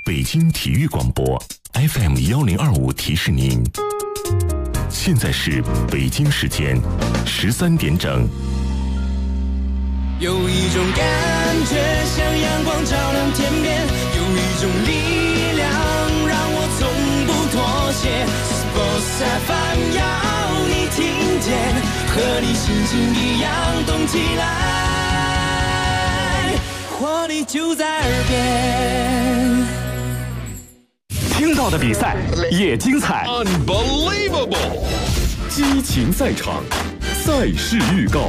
北京体育广播 FM1025提示您，现在是北京时间13点整。 有一种感觉像阳光照亮天边，有一种力量让我从不妥协。Sports FM 要你听见，和你心情一样动起来，活力就在耳边。 听到的比赛也精彩 ，Unbelievable！ 激情赛场，赛事预告。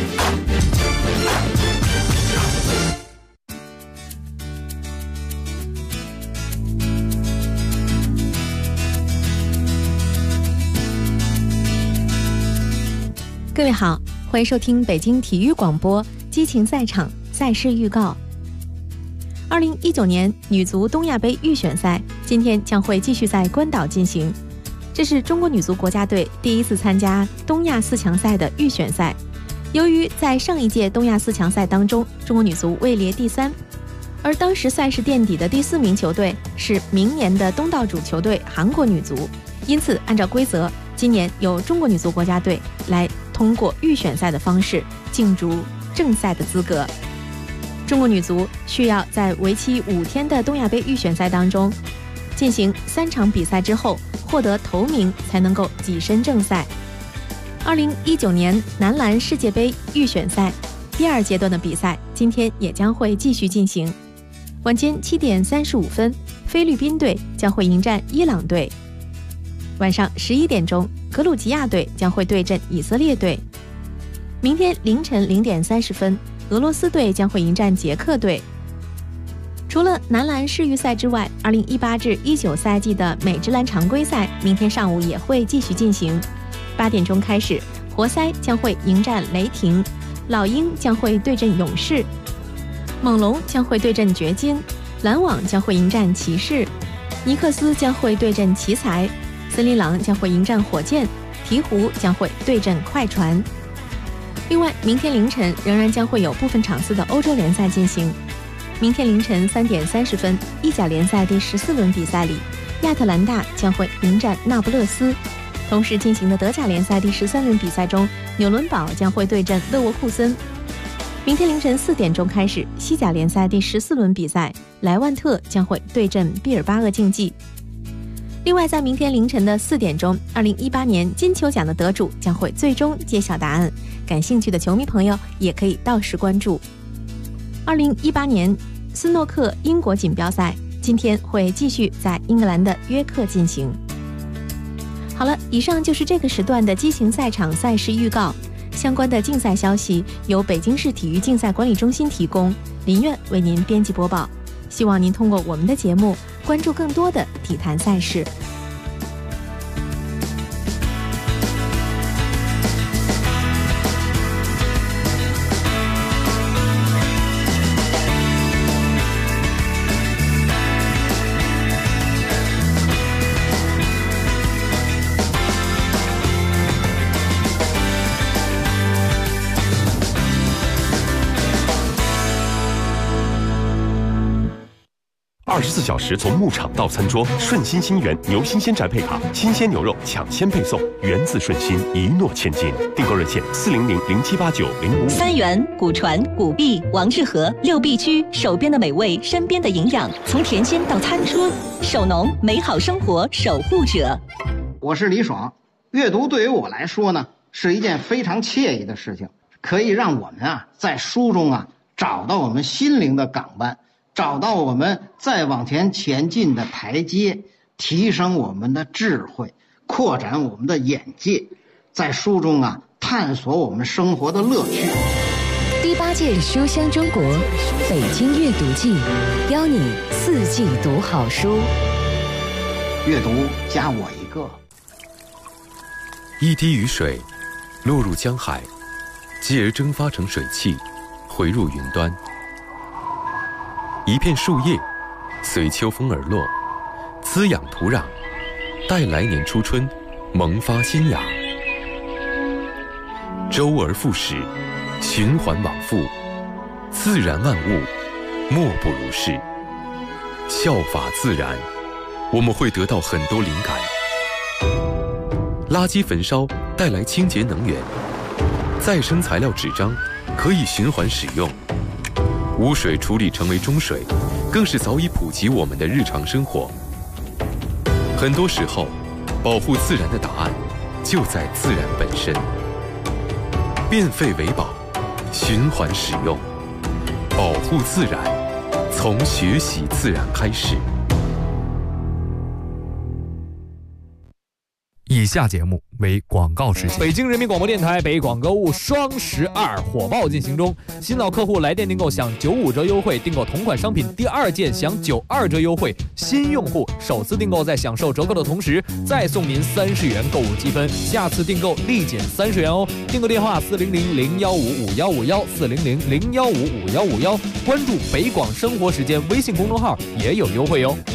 各位好，欢迎收听北京体育广播激情赛场赛事预告。2019年女足东亚杯预选赛今天将会继续在关岛进行，这是中国女足国家队第一次参加东亚四强赛的预选赛。由于在上一届东亚四强赛当中，中国女足位列第3，而当时赛事垫底的第4名球队是明年的东道主球队韩国女足，因此按照规则，今年由中国女足国家队来通过预选赛的方式竞逐正赛的资格。中国女足需要在为期5天的东亚杯预选赛当中进行3场比赛之后，获得头名才能够跻身正赛。2019年男篮世界杯预选赛第2阶段的比赛今天也将会继续进行。晚间7点35分，菲律宾队将会迎战伊朗队。晚上11点钟，格鲁吉亚队将会对阵以色列队。明天凌晨0点30分，俄罗斯队将会迎战捷克队。除了男篮世预赛之外，2018至19赛季的美职篮常规赛明天上午也会继续进行。8点钟开始，活塞将会迎战雷霆，老鹰将会对阵勇士，猛龙将会对阵掘金，篮网将会迎战骑士，尼克斯将会对阵奇才，森林狼将会迎战火箭，鹈鹕将会对阵快船。另外，明天凌晨仍然将会有部分场次的欧洲联赛进行。明天凌晨3点30分，意甲联赛第14轮比赛里，亚特兰大将会迎战那不勒斯。同时进行的德甲联赛第13轮比赛中，纽伦堡将会对阵勒沃库森。明天凌晨4点钟开始，西甲联赛第14轮比赛，莱万特将会对阵毕尔巴鄂竞技。另外，在明天凌晨的4点钟，2018年金球奖的得主将会最终揭晓答案，感兴趣的球迷朋友也可以到时关注。2018年斯诺克英国锦标赛今天会继续在英格兰的约克进行。好了，以上就是这个时段的激情赛场赛事预告。相关的竞赛消息由北京市体育竞赛管理中心提供，林苑为您编辑播报。希望您通过我们的节目关注更多的体坛赛事。 24小时从牧场到餐桌，顺心新源牛新鲜宅配卡，新鲜牛肉抢先配送，源自顺心，一诺千金。订购热线400-0789-055。 三元、古传、古币、王致和6必居，手边的美味，身边的营养，从田间到餐桌，守农，美好生活守护者。 我是李爽。阅读对于我来说呢，是一件非常惬意的事情，可以让我们在书中找到我们心灵的港湾，找到我们再往前进的台阶，提升我们的智慧，扩展我们的眼界，在书中探索我们生活的乐趣。 第8届书香中国北京阅读季，邀你4季读好书。 阅读加我一个。 一滴雨水落入江海，继而蒸发成水汽，回入云端。一片树叶随秋风而落，滋养土壤，待来年初春萌发新芽。周而复始，循环往复，自然万物莫不如是。 效法自然，我们会得到很多灵感。垃圾焚烧带来清洁能源，再生材料纸张可以循环使用，污水处理成为中水，更是早已普及我们的日常生活。很多时候，保护自然的答案就在自然本身。变废为宝，循环使用，保护自然，从学习自然开始。 以下节目为广告时间。北京人民广播电台北广购物双12火爆进行中，新老客户来电订购享95折优惠，订购同款商品第2件享92折优惠，新用户首次订购在享受折扣的同时，再送您30元购物积分，下次订购立减30元哦。订购电话400-015-5151，400-015-5151，关注北广生活时间微信公众号也有优惠哦。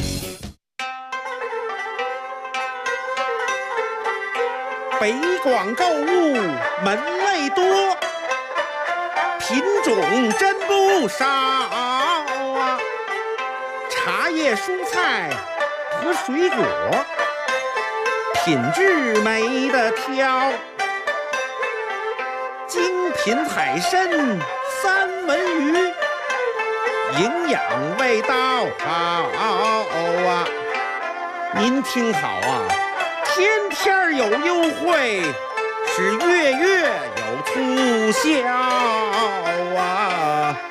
北广购物门类多，品种真不少啊！茶叶、蔬菜和水果，品质没得挑。精品海参、三文鱼，营养味道好啊！您听好啊！天天有优惠，是月月有促销啊！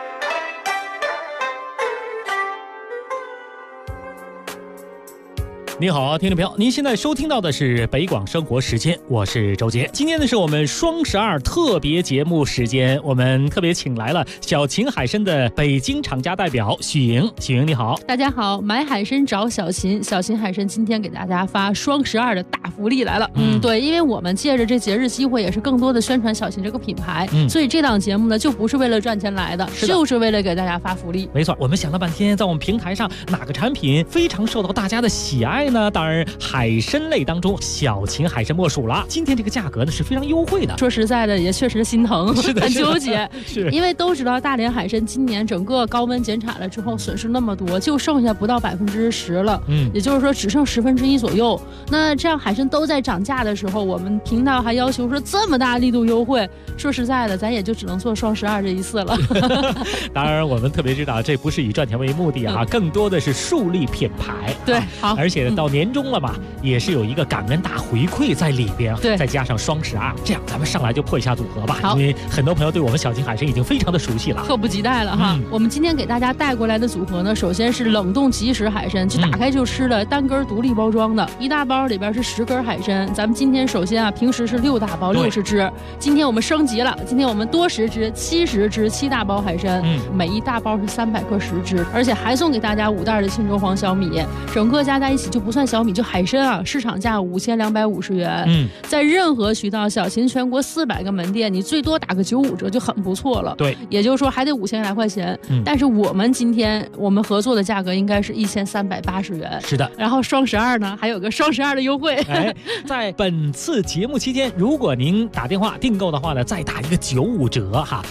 您好，听众朋友，您现在收听到的是北广生活时间，我是周杰。今天呢是我们双12特别节目时间，我们特别请来了小秦海参的北京厂家代表许莹。许莹你好。 大家好，买海参找小秦，小秦海参今天给大家发双12的大福利来了。对，因为我们借着这节日机会，也是更多的宣传小秦这个品牌，所以这档节目呢就不是为了赚钱来的，就是为了给大家发福利。 没错，我们想了半天，在我们平台上哪个产品非常受到大家的喜爱呢？当然海参类当中小秦海参莫属了。今天这个价格呢是非常优惠的， 说实在的也确实心疼，很纠结。 是因为都知道大连海参今年整个高温减产了之后损失那么多，就剩下不到10%了，也就是说只剩1/10左右。那这样海参都在涨价的时候，我们频道还要求说这么大力度优惠，说实在的咱也就只能做双12这一次了。 当然我们特别知道这不是以赚钱为目的啊，更多的是树立品牌。 对，好， 而且到年终了嘛，也是有一个感恩大回馈在里边， 对， 再加上双12，这样咱们上来就破一下组合吧。 好， 因为很多朋友对我们小秦海参已经非常的熟悉了， 迫不及待了哈。我们今天给大家带过来的组合呢，首先是冷冻即食海参，就打开就吃的，单根独立包装的，一大包里边是10根海参。咱们今天首先啊，平时是6大包60只，今天我们升级了，今天我们多10只70只7大包海参，每一大包是300克10只，而且还送给大家5袋的青州黄小米，整个加在一起就不算小米，就海参啊，市场价5250元。在任何渠道，小秦全国400个门店，你最多打个95折就很不错了。 对， 也就是说还得5000来块钱。但是我们今天我们合作的价格应该是1380元。 是的， 然后双12呢还有个双12的优惠。 在本次节目期间，如果您打电话订购的话呢，再打一个95折哈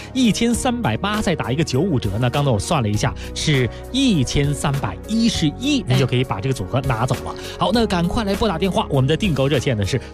，1380再打一个95折呢，刚才我算了一下是1311，您就可以把这个组合拿走了。好，那赶快来拨打电话，我们的订购热线呢是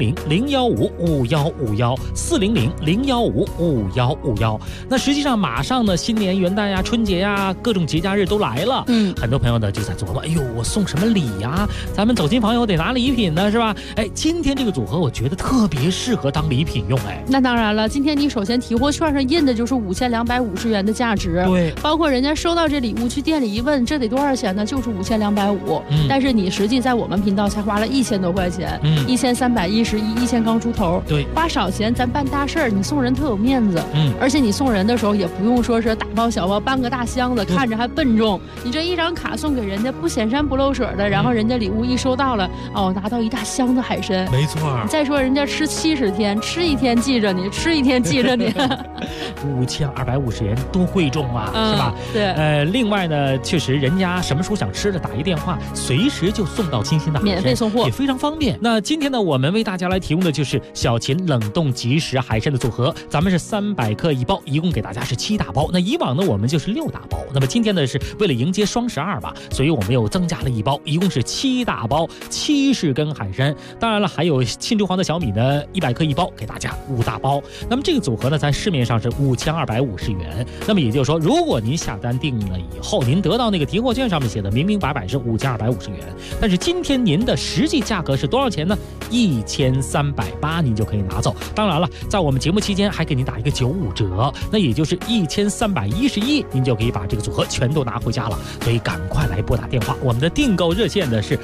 400-015-5151，400-015-5151。那实际上马上呢，新年元旦呀、春节呀，各种节假日都来了。很多朋友呢就在琢磨，哎呦，我送什么礼呀？咱们走亲访友得拿礼品呢，是吧？今天这个组合我觉得特别适合当礼品用。 那当然了，今天你首先提货券上印的就是5250元的价值， 对， 包括人家收到这礼物去店里一问，这得多少钱呢？就是5250。但是你实际在我们频道才花了1000多块钱，1311，1000刚出头。 对， 花少钱咱办大事儿，你送人特有面子。而且你送人的时候也不用说是大包小包搬个大箱子，看着还笨重。你这一张卡送给人家，不显山不漏水的，然后人家礼物一收到了，拿到一大箱子海参。 没错。 再说人家吃70天，吃一天记着你，吃一天记着你。 5250元多贵重啊，是吧？ 对。 另外呢，确实人家什么时候想吃的打一电话，随时就就送到新鲜的海参， 免费送货， 也非常方便。那今天呢，我们为大家来提供的就是小秦冷冻即食海参的组合，咱们是300克一包，一共给大家是7大包。那以往呢，我们就是6大包。那么今天呢，是为了迎接双12吧，所以我们又增加了一包，一共是7大包，70根海参。当然了，还有沁珠黄的小米呢，100克一包，给大家5大包。那么这个组合呢，在市面上是5250元。那么也就是说，如果您下单定了以后，您得到那个提货券上面写的明明白白是5250元，但是今天您的实际价格是多少钱呢？1380，您就可以拿走。当然了，在我们节目期间还给您打一个95折，那也就是1311，您就可以把这个组合全都拿回家了。所以赶快来拨打电话，我们的订购热线呢是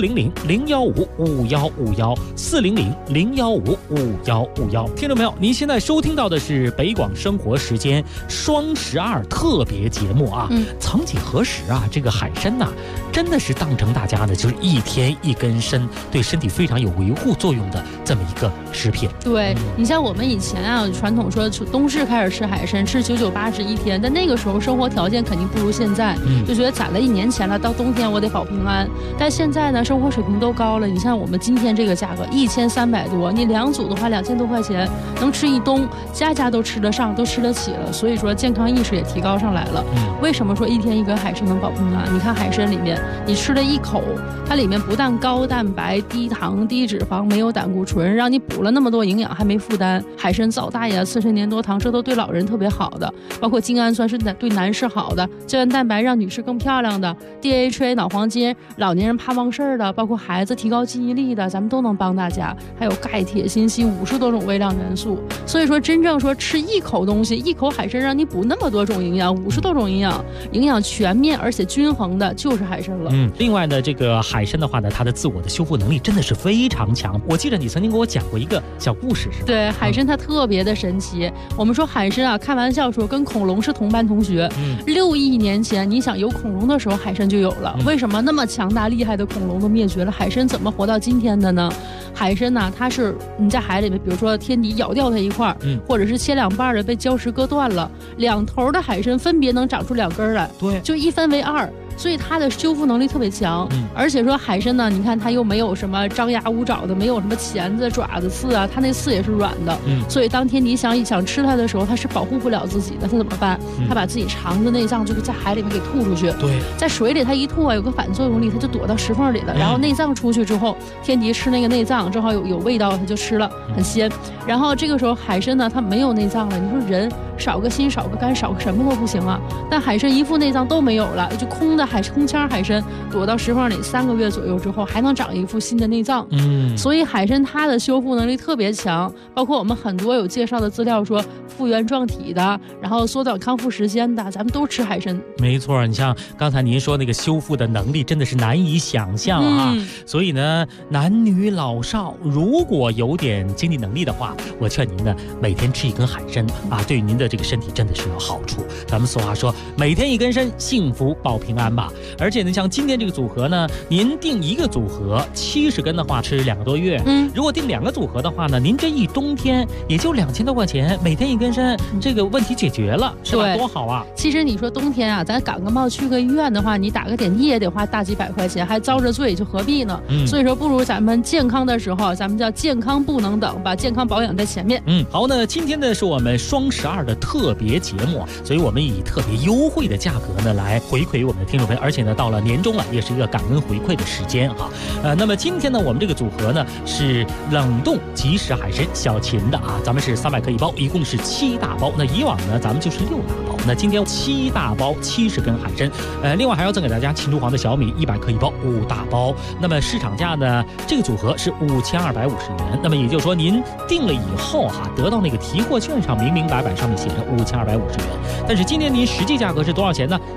400-015-5151，400-015-5151。听众朋友，您现在收听到的是北广生活时间双12特别节目啊。曾几何时啊，这个海参呐，真的是当成大家呢就是一天一根参，对身体非常有维护作用的这么一个食品。 对，你像我们以前啊，传统说冬至开始吃海参，吃9、9、81天，但那个时候生活条件肯定不如现在，就觉得攒了1年钱了，到冬天我得保平安。但现在呢，生活水平都高了，你像我们今天这个价格1300多，你2组的话2000多块钱，能吃一冬，家家都吃得上，都吃得起了。所以说健康意识也提高上来了。为什么说1天1根海参能保平安？你看海参里面，你吃了一口，它里面不但高蛋白、低糖、低脂肪，没有胆固醇，让你补了那么多营养还没负担。海参皂大爷、刺参粘多糖，这都对老人特别好的，包括精氨酸是对男士好的，胶原蛋白让女士更漂亮的， DHA 脑黄金，老年人怕忘事儿的，包括孩子提高记忆力的，咱们都能帮大家。还有钙、铁、锌、硒50多种微量元素。所以说真正说吃一口东西，一口海参让你补那么多种营养，50多种营养，营养全面而且均衡的就是海参了。 另外呢，这个海参的话呢，它的自我的修复能力真的是非常强。我记得你曾经给我讲过一个小故事，是吧？ 对，海参它特别的神奇。我们说海参啊，开玩笑说跟恐龙是同班同学。6亿年前，你想有恐龙的时候，海参就有了。为什么那么强大厉害的恐龙都灭绝了，海参怎么活到今天的呢？海参呢，它是你在海里面，比如说天敌咬掉它一块，或者是切2半的被礁石割断了，2头的海参分别能长出2根来，对，就1分为2。所以它的修复能力特别强，而且说海参呢，你看它又没有什么张牙舞爪的，没有什么钳子、爪子、刺啊，它那刺也是软的，所以当天敌想吃它的时候，它是保护不了自己的，它怎么办？它把自己肠子、内脏就是在海里面给吐出去。对，在水里它一吐啊，有个反作用力，它就躲到石缝里了。然后内脏出去之后，天敌吃那个内脏，正好有味道，它就吃了，很鲜。然后这个时候海参呢，它没有内脏了，你说人少个心、少个肝、少个什么都不行啊，但海参一副内脏都没有了，就空腔海参躲到石缝里3个月左右之后，还能长一副新的内脏。所以海参它的修复能力特别强，包括我们很多有介绍的资料说复原状体的，然后缩短康复时间的，咱们都吃海参。 没错，你像刚才您说那个修复的能力真的是难以想象啊。所以呢，男女老少如果有点经济能力的话，我劝您呢每天吃1根海参啊，对于您的这个身体真的是有好处。咱们俗话说，每天1根参，幸福保平安吧。而且呢，像今天这个组合呢，您订1个组合70根的话，吃2个多月。如果订2个组合的话呢，您这一冬天也就2000多块钱，每天1根参，这个问题解决了，是吧？多好啊！ 其实你说冬天啊，咱感个冒去个医院的话，你打个点滴也得花大几百块钱，还遭着罪，就何必呢？所以说不如咱们健康的时候，咱们叫健康不能等，把健康保养在前面。 好，那今天呢是我们双12的特别节目，所以我们以特别优惠的价格呢来回馈我们的听众朋友，而且呢到了年终了，也是一个感恩回馈的时间哈。那么今天呢，我们这个组合呢是冷冻即食海参小秦的啊，咱们是300克一包，一共是7大包。那以往呢咱们就是6大包，那今天7大包70根海参，另外还要赠给大家沁珠黄的小米100克一包5大包。那么市场价呢，这个组合是5250元。那么也就是说，您订了以后哈，得到那个提货券上明明白白上面写着5250元，但是今天您实际价格是多少钱呢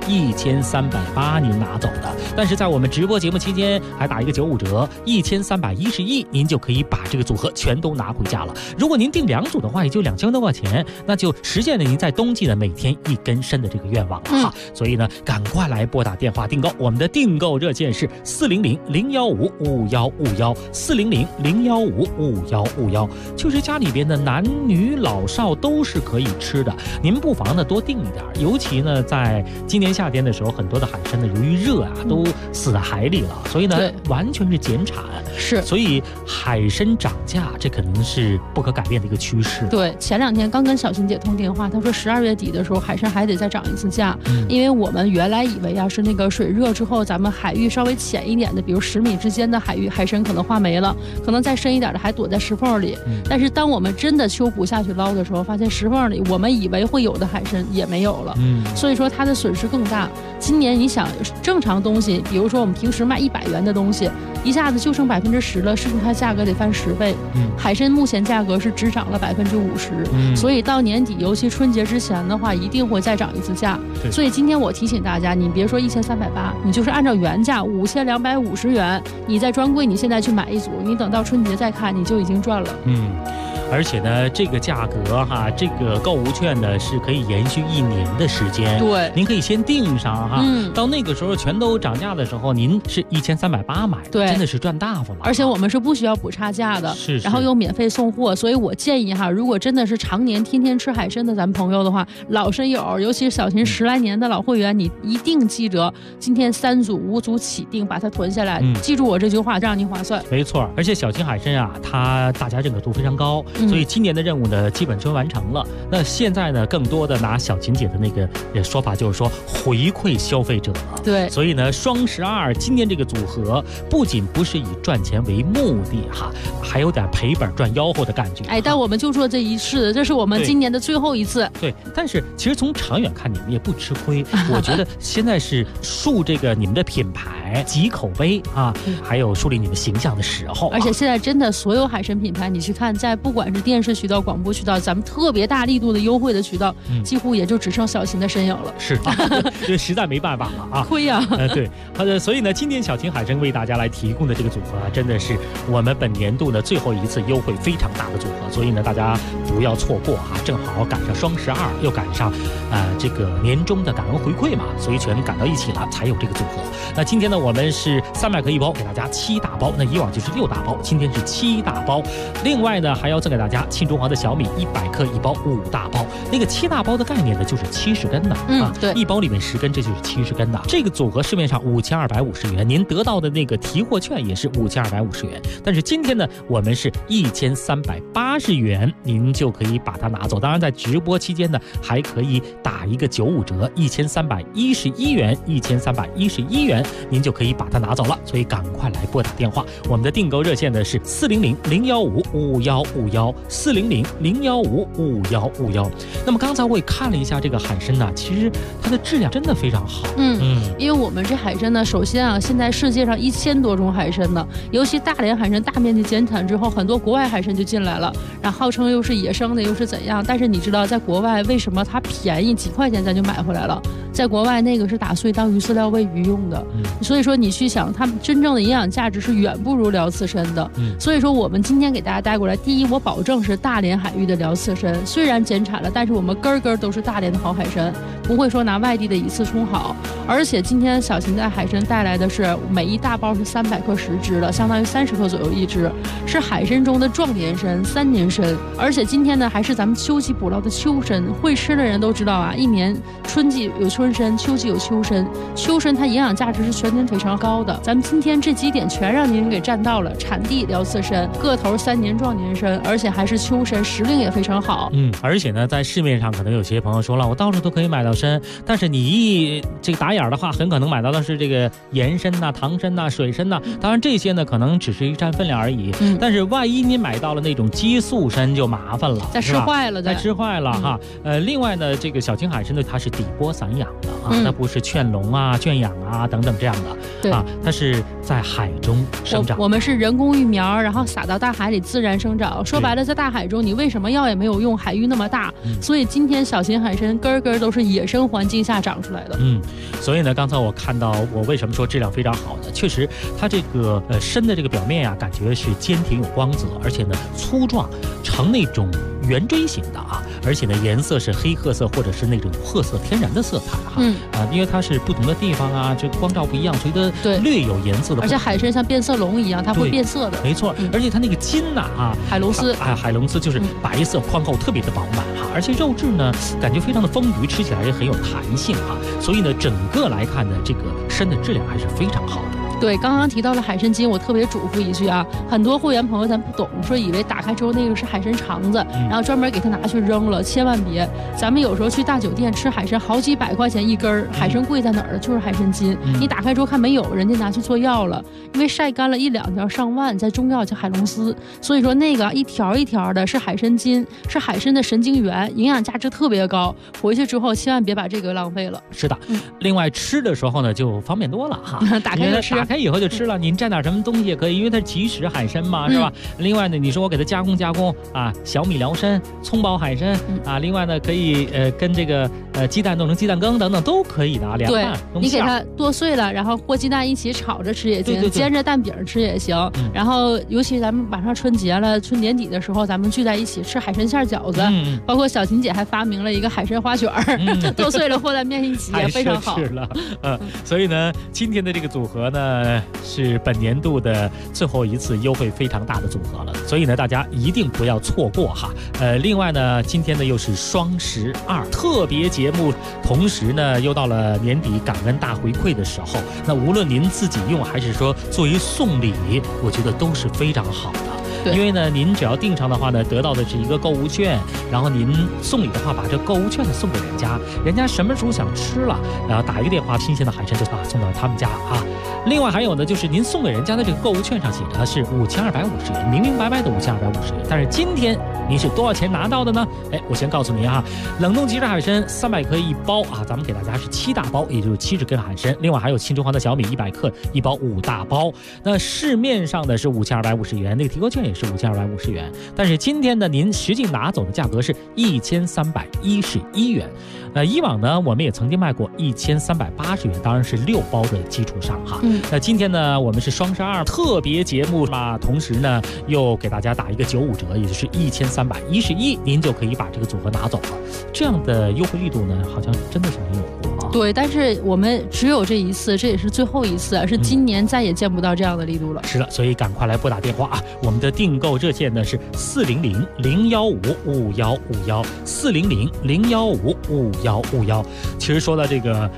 ？1380您拿走的。但是在我们直播节目期间还打一个95折，1311您就可以把这个组合全都拿回家了。如果您订2组的话，也就2000多块钱，那就实现了您在冬季的每天1根参的这个愿望了哈。所以呢，赶快来拨打电话订购，我们的订购热线是400-015-5151，400-015-5151，就是家里边的男女老少都是可以吃的。您不妨呢多订定一点。尤其呢，在今年夏天的时候，很多的海参呢，由于热啊，都死在海里了，所以呢，完全是减产。 是， 所以海参涨价，这可能是不可改变的一个趋势。 对，前2天刚跟小琴姐通电话，她说12月底的时候，海参还得再涨一次价，因为我们原来以为啊，是那个水热之后，咱们海域稍微浅一点的，比如10米之间的海域，海参可能化没了，可能再深一点的还躲在石缝里。但是当我们真的秋捕下去捞的时候，发现石缝里我们以为会有的海参也没有了。所以说它的损失更大。今年你想，正常东西，比如说我们平时卖100元的东西，一下子就剩10%了，是不是它价格得翻10倍？海参目前价格是只涨了50%，所以到年底，尤其春节之前的话，一定会再涨一次价。所以今天我提醒大家，你别说1380，你就是按照原价5250元，你在专柜你现在去买一组，你等到春节再看，你就已经赚了。 而且呢，这个价格哈，这个购物券呢是可以延续1年的时间。 对， 您可以先订上哈，到那个时候全都涨价的时候，您是1380买， 对， 真的是赚大发了。 而且我们是不需要补差价的， 是， 然后又免费送货，所以我建议哈，如果真的是常年天天吃海参的咱们朋友的话，老参友，尤其是小琴10来年的老会员，你一定记得今天3组5组起订，把它囤下来，记住我这句话，让你划算。 没错，而且小琴海参啊，它大家认可度非常高。所以今年的任务呢，基本就完成了。那现在呢，更多的拿小琴姐的那个说法，就是说回馈消费者。 对， 所以呢，双12今天这个组合不仅不是以赚钱为目的哈，还有点赔本赚吆喝的感觉。 但我们就做这一次，这是我们今年的最后一次。 对，但是其实从长远看，你们也不吃亏。我觉得现在是树这个你们的品牌、集口碑啊，还有树立你们形象的时候。 而且现在真的所有海参品牌，你去看，在不管是电视渠道、广播渠道，咱们特别大力度的优惠的渠道，几乎也就只剩小琴的身影了。 是，这实在没办法了啊， 亏呀。 对，好的，所以呢，今天小琴海参为大家来提供的这个组合啊，真的是我们本年度的最后一次优惠非常大的组合，所以呢，大家不要错过哈，正好赶上双12，又赶上这个年终的感恩回馈嘛，所以全赶到一起了，才有这个组合。那今天呢，我们是300克1包，给大家7大包，那以往就是6大包，今天是7大包。另外呢，还要赠给大家庆中华的小米100克1包5大包。那个7大包的概念呢，就是70根的对 ，1包里面10根，这就是70根的。这个组合市面上5250元，您得到的那个提货券也是5250元。但是今天呢，我们是1380元，您就可以把它拿走。当然，在直播期间呢，还可以打一个95折，1311元，1311元，您就可以把它拿走了。所以赶快来拨打电话，我们的订购热线呢是400-015-5151，400-015-5151。那么刚才我也看了一下这个海参呢，其实它的质量真的非常好。 因为我们这海参呢，首先啊，现在世界上1000多种海参呢，尤其大连海参大面积减产之后，很多国外海参就进来了，然后号称又是野生的，又是怎样？但是你知道，在国外为什么它便宜，几块钱咱就买回来了？在国外那个是打碎当鱼饲料喂鱼用的，所以说你去想，它们真正的营养价值是远不如辽刺参的。所以说我们今天给大家带过来，第一，我保证是大连海域的辽刺参，虽然减产了，但是我们根根都是大连的好海参，不会说拿外地的以次充好。而且今天小琴在海参带来的是每一大包是300克10只的，相当于30克左右一只，是海参中的壮年参、3年参。而且今天呢，还是咱们秋季捕捞的秋参，会吃的人都知道啊，一年春季有春参，秋季有秋参，秋参它营养价值是全年非常高的。咱们今天这几点全让您给占到了，产地辽刺参，个头3年壮年参，而且还是秋参，时令也非常好。 而且呢，在市面上可能有些朋友说了，我到处都可以买到参，但是你这个打眼的话，很可能买到的是这个盐参呐、糖参呐、水参呐，当然这些呢可能只是一占分量而已。但是万一你买到了那种激素参就麻烦了， 再吃坏了， 再吃坏了哈。另外呢，这个小青海参呢，它是底波散养的啊，它不是圈笼啊、圈养啊等等这样的， 对啊，它是在海中生长。 我们是人工育苗，然后撒到大海里自然生长。说白了，在大海中你为什么药也没有用？海域那么大，所以今天小型海参根根都是野生环境下长出来的。 所以呢，刚才我看到，我为什么说质量非常好呢？确实，它这个参的这个表面呀，感觉是坚挺有光泽，而且呢粗壮，呈那种圆锥形的啊，而且呢颜色是黑褐色或者是那种褐色天然的色彩哈。因为它是不同的地方啊，这光照不一样，所以它略有颜色的。 而且海参像变色龙一样，它会变色的。 没错，而且它那个筋呐海龙丝，海龙丝就是白色宽厚，特别的饱满哈。 而且肉质呢感觉非常的丰腴，吃起来也很有弹性哈。所以呢，整个来看呢，这个参的质量还是非常好的。 对，刚刚提到了海参筋，我特别嘱咐一句啊，很多会员朋友咱不懂，说以为打开之后那个是海参肠子，然后专门给它拿去扔了，千万别。咱们有时候去大酒店吃海参，好几百块钱一根儿，海参贵在哪儿？就是海参筋。你打开之后看没有，人家拿去做药了，因为晒干了1、2条上万，在中药叫海龙丝，所以说那个一条一条的是海参筋，是海参的神经元，营养价值特别高。回去之后千万别把这个浪费了。 是的，另外吃的时候呢就方便多了哈， 打开就吃。 打开以后就吃了，您蘸点什么东西也可以，因为它是即食海参嘛，是吧？另外呢，你说我给它加工啊，小米辽参、葱爆海参啊，另外呢可以跟这个鸡蛋弄成鸡蛋羹等等都可以的啊，凉拌。 对，你给它剁碎了，然后和鸡蛋一起炒着吃也行，煎着蛋饼吃也行。然后尤其咱们马上春节了，春年底的时候，咱们聚在一起吃海参馅饺子，包括小琴姐还发明了一个海参花卷儿，剁碎了和在面一起也非常好。 太奢侈了，所以呢，今天的这个组合呢。是本年度的最后一次优惠非常大的组合了，所以呢，大家一定不要错过哈。另外呢，今天呢又是双12特别节目，同时呢又到了年底感恩大回馈的时候。那无论您自己用还是说作为送礼，我觉得都是非常好的。因为呢，您只要订上的话呢，得到的是一个购物券，然后您送礼的话，把这购物券呢送给人家，人家什么时候想吃了，然后打一个电话，新鲜的海参就送到他们家啊。另外还有呢，就是您送给人家的这个购物券上写的是5250元，明明白白的5250元，但是今天您是多少钱拿到的呢？我先告诉您哈，冷冻即食海参300克1包啊，咱们给大家是7大包，也就是70根海参，另外还有青城黄的小米100克1包5大包。那市面上的是5250元，那个提购券也是5250元，但是今天呢，您实际拿走的价格是1311元。以往呢，我们也曾经卖过1380元，当然是6包的基础上哈。那今天呢，我们是双12特别节目嘛，同时呢又给大家打一个95折，也就是1311，您就可以把这个组合拿走了。这样的优惠力度呢，好像真的是没有过啊。 对，但是我们只有这一次，这也是最后一次，是今年再也见不到这样的力度了。 是的，所以赶快来拨打电话啊！我们的订购热线呢是400-015-515，400-015-515。其实说到这个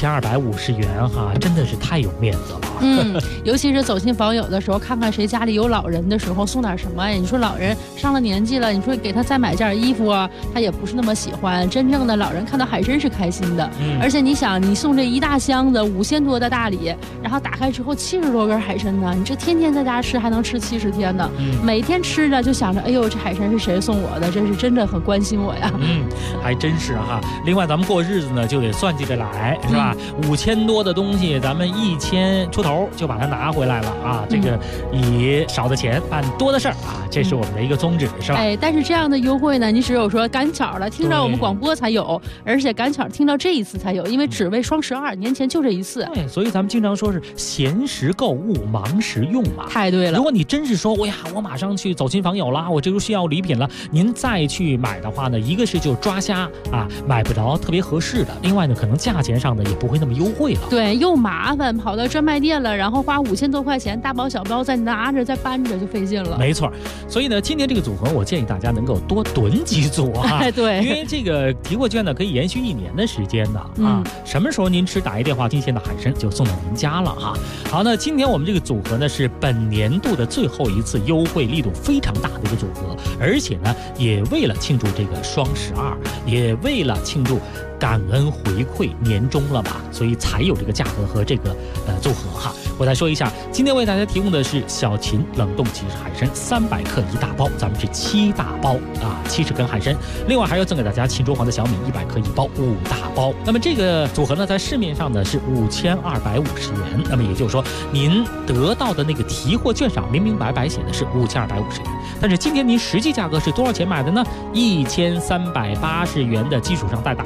5250元哈，真的是太有面子了。 尤其是走亲访友的时候，看看谁家里有老人的时候，送点什么呀？你说老人上了年纪了，你说给他再买件衣服啊，他也不是那么喜欢。真正的老人看到海参是开心的，而且你想，你送这一大箱子5000多的大礼，然后打开之后70多根海参呢，你这天天在家吃还能吃70天呢。每天吃着就想着，哎呦，这海参是谁送我的？这是真的很关心我呀。 还真是哈。另外咱们过日子呢就得算计着来，是吧？5000多的东西，咱们1000出头就把它拿回来了啊！这个以少的钱办多的事儿啊，这是我们的一个宗旨，是吧？ 但是这样的优惠呢，你只有说赶巧了听到我们广播才有，而且赶巧听到这一次才有，因为只为双12，年前就这一次。 对，所以咱们经常说是闲时购物，忙时用嘛。 太对了。 如果你真是说，我马上去走亲访友啦，我这就需要礼品了，您再去买的话呢，一个是就抓瞎啊，买不着特别合适的；另外呢，可能价钱上呢也不会那么优惠了。 对，又麻烦，跑到专卖店了，然后花5000多块钱，大包小包再拿着再搬着就费劲了。 没错，所以呢，今天这个组合我建议大家能够多囤几组啊。 对， 因为这个提货券呢可以延续1年的时间的啊。什么时候您吃打一电话，新鲜的海参就送到您家了哈。好，那今天我们这个组合呢是本年度的最后一次优惠力度非常大的一个组合，而且呢也为了庆祝这个双12，也为了庆祝感恩回馈年终了嘛，所以才有这个价格和这个组合哈。我再说一下，今天为大家提供的是小秦冷冻即食海参300克1大包，咱们是7大包啊，70根海参。另外还要赠给大家秦州黄的小米100克1包5大包。那么这个组合呢，在市面上呢是5250元，那么也就是说，您得到的那个提货券上明明白白写的是5250元，但是今天您实际价格是多少钱买的呢？1380元的基础上再打一个95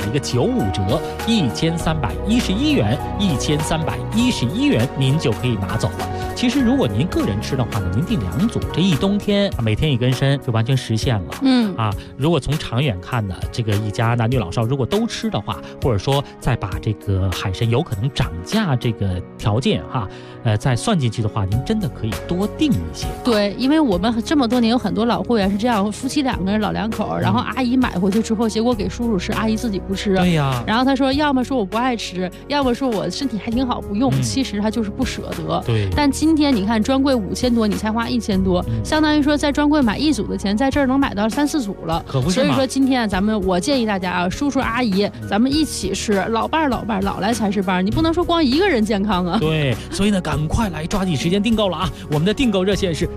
95折，1311元，1311元您就可以拿走了。其实如果您个人吃的话呢，您订2组，这一冬天每天1根参就完全实现了。如果从长远看呢，这个一家男女老少如果都吃的话，或者说再把这个海参有可能涨价这个条件再算进去的话，您真的可以多订一些。 对，因为我们这么多年有很多老会员是这样，夫妻2个人老两口，然后阿姨买回去之后，结果给叔叔吃，阿姨自己不吃。 对呀。 然后他说，要么说我不爱吃，要么说我身体还挺好不用。其实他就是不舍得。 对。 但今天你看专柜5000多，你才花1000多，相当于说在专柜买1组的钱，在这儿能买到3、4组了。 可不是嘛。 所以说今天我建议大家叔叔阿姨咱们一起吃，老伴老来才是伴，你不能说光一个人健康啊。 对，所以呢，赶快来抓紧时间订购了啊！我们的订购热线是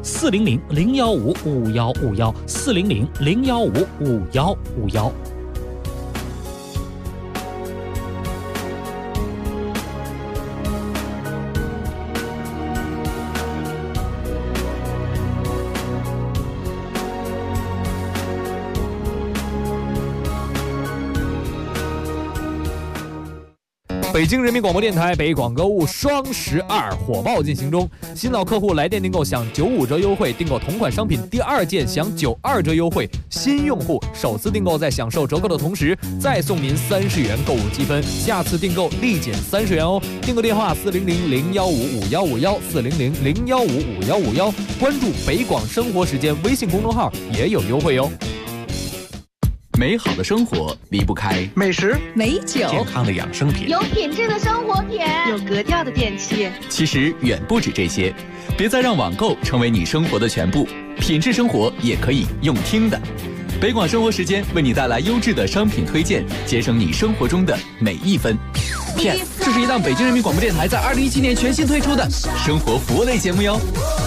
400-015-5151，400-015-5151。 北京人民广播电台北广购物双12火爆进行中，新老客户来电订购享95折优惠，订购同款商品第2件享92折优惠，新用户首次订购在享受折扣的同时，再送您30元购物积分，下次订购立减30元哦。订购电话400-015-5151，400-015-5151，关注北广生活时间微信公众号也有优惠哦。 美好的生活离不开美食、 美酒、 健康的养生品、 有品质的生活品、 有格调的电器。 其实远不止这些，别再让网购成为你生活的全部，品质生活也可以用听的。北广生活时间为你带来优质的商品推荐，节省你生活中的每一分。PS， 这是一档北京人民广播电台在2017年全新推出的生活服务类节目哟。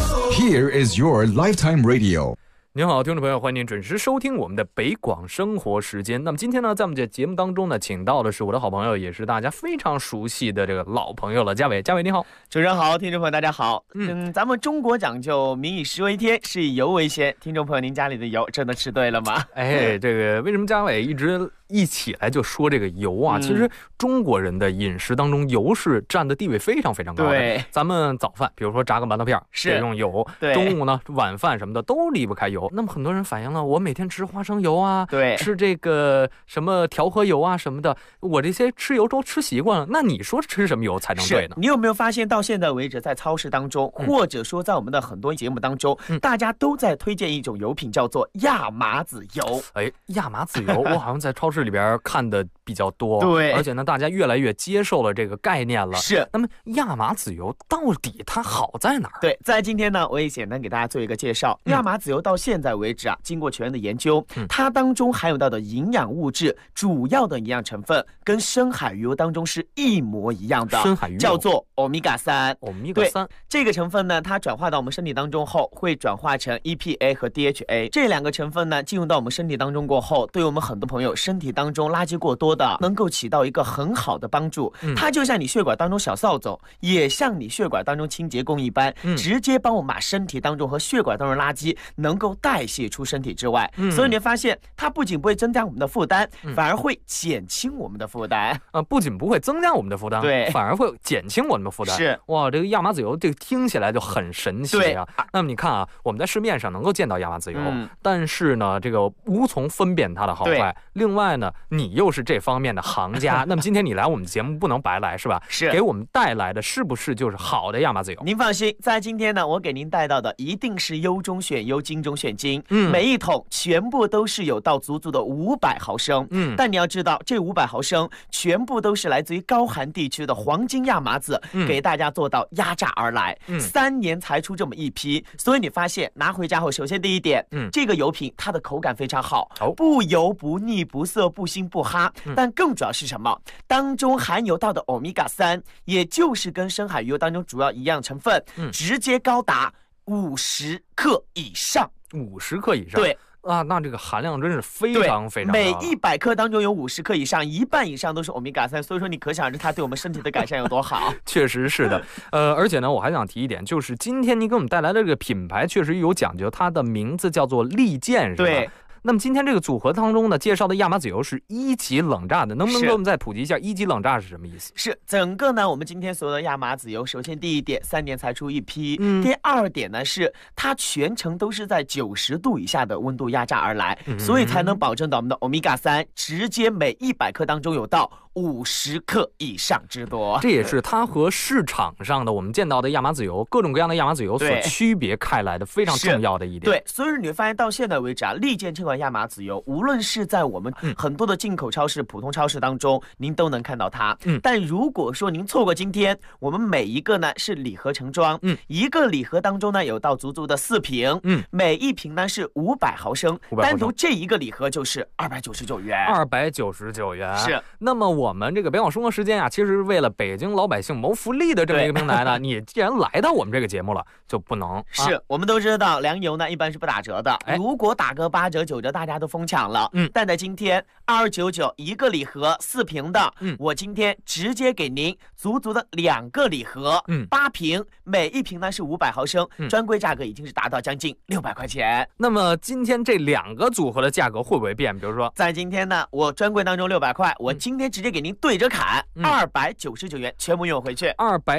Here is your lifetime radio。 您好，听众朋友，欢迎您准时收听我们的北广生活时间。那么今天呢，在我们这节目当中呢，请到的是我的好朋友，也是大家非常熟悉的这个老朋友了，嘉伟。嘉伟你好。 主持人好，听众朋友大家好。咱们中国讲究民以食为天，是以油为先。听众朋友，您家里的油真的吃对了吗？ 这个为什么嘉伟一起来就说这个油啊？其实中国人的饮食当中，油是占的地位非常非常高的。 对， 咱们早饭，比如说炸个馒头片是用油，中午呢晚饭什么的都离不开油。那么很多人反映了，我每天吃花生油啊， 对， 吃这个什么调和油啊什么的，我这些吃油都吃习惯了。那你说吃什么油才能对呢？ 你有没有发现到现在为止，在超市当中，或者说在我们的很多节目当中，大家都在推荐一种油品，叫做亚麻籽油。 亚麻籽油，我好像在超市里边看的比较多， 对， 而且呢，大家越来越接受了这个概念了。 是， 那么亚麻籽油到底它好在哪儿？ 对，在今天呢，我也简单给大家做一个介绍。亚麻籽油到现在为止啊，经过全面的研究，它当中含有到的营养物质，主要的营养成分跟深海鱼油当中是一模一样的， 深海鱼油叫做欧米伽3。 欧米伽3 这个成分呢，它转化到我们身体当中后，会转化成 EPA 和 DHA 这2个成分呢，进入到我们身体当中过后，对我们很多朋友身体当中垃圾过多的，能够起到一个很好的帮助。它就像你血管当中小扫帚，也像你血管当中清洁工一般，直接帮我们把身体当中和血管当中的垃圾能够代谢出身体之外。所以你会发现，它不仅不会增加我们的负担，反而会减轻我们的负担。 不仅不会增加我们的负担， 对， 反而会减轻我们的负担。 是， 哇，这个亚麻籽油这个听起来就很神奇啊。那么你看啊，我们在市面上能够见到亚麻籽油，但是呢，这个无从分辨它的好坏。另外呢，你又是这方面的行家，那么今天你来我们节目不能白来，是吧？ 是， 给我们带来的是不是就是好的亚麻籽油？ 您放心，在今天呢，我给您带到的一定是优中选优，精中选精。每一桶全部都是有到足足的500毫升。但你要知道，这500毫升全部都是来自于高寒地区的黄金亚麻籽，给大家做到压榨而来，3年才出这么一批。所以你发现拿回家后，首先第一点，这个油品它的口感非常好，不油不腻不涩不腥不哈。但更主要是什么？当中含有到的欧米伽3，也就是跟深海鱼油当中主要一样成分，直接高达50克以上。 50克以上， 对啊，那这个含量真是非常非常高。 每100克当中有50克以上，一半以上都是欧米伽3，所以说你可想而知它对我们身体的改善有多好。 确实是的，而且呢，我还想提一点，就是今天你给我们带来的这个品牌确实有讲究，它的名字叫做利剑，是吧？ 对。 那么今天这个组合当中呢，介绍的亚麻籽油是1级冷榨的，能不能给我们再普及一下1级冷榨是什么意思？ 是整个呢，我们今天所有的亚麻籽油，首先第一点，3年才出一批；第二点呢是它全程都是在90度以下的温度压榨而来，所以才能保证到我们的欧米伽3直接每100克当中有到50克以上之多。 这也是它和市场上的我们见到的亚麻籽油，各种各样的亚麻籽油所区别开来的非常重要的一点。 对，所以你会发现到现在为止啊，利剑这款亚麻籽油，无论是在我们很多的进口超市、普通超市当中，您都能看到它。但如果说您错过今天，我们每一个呢是礼盒成装，一个礼盒当中呢有到足足的4瓶，每一瓶呢是500毫升，单独这一个礼盒就是299元。 299元。 是。 那么我们这个北广生活时间啊，其实是为了北京老百姓谋福利的这么一个平台呢，你既然来到我们这个节目了，就不能是我们都知道粮油呢一般是不打折的，如果打个8折9折，大家都疯抢了。但在今天2299一个礼盒4瓶的，我今天直接给您足足的2个礼盒，8瓶，每一瓶呢是500毫升，专柜价格已经是达到将近600块钱。 那么今天这2个组合的价格会不会变？比如说， 在今天呢，我专柜当中600块，我今天直接给您对着砍，299元全部用回去。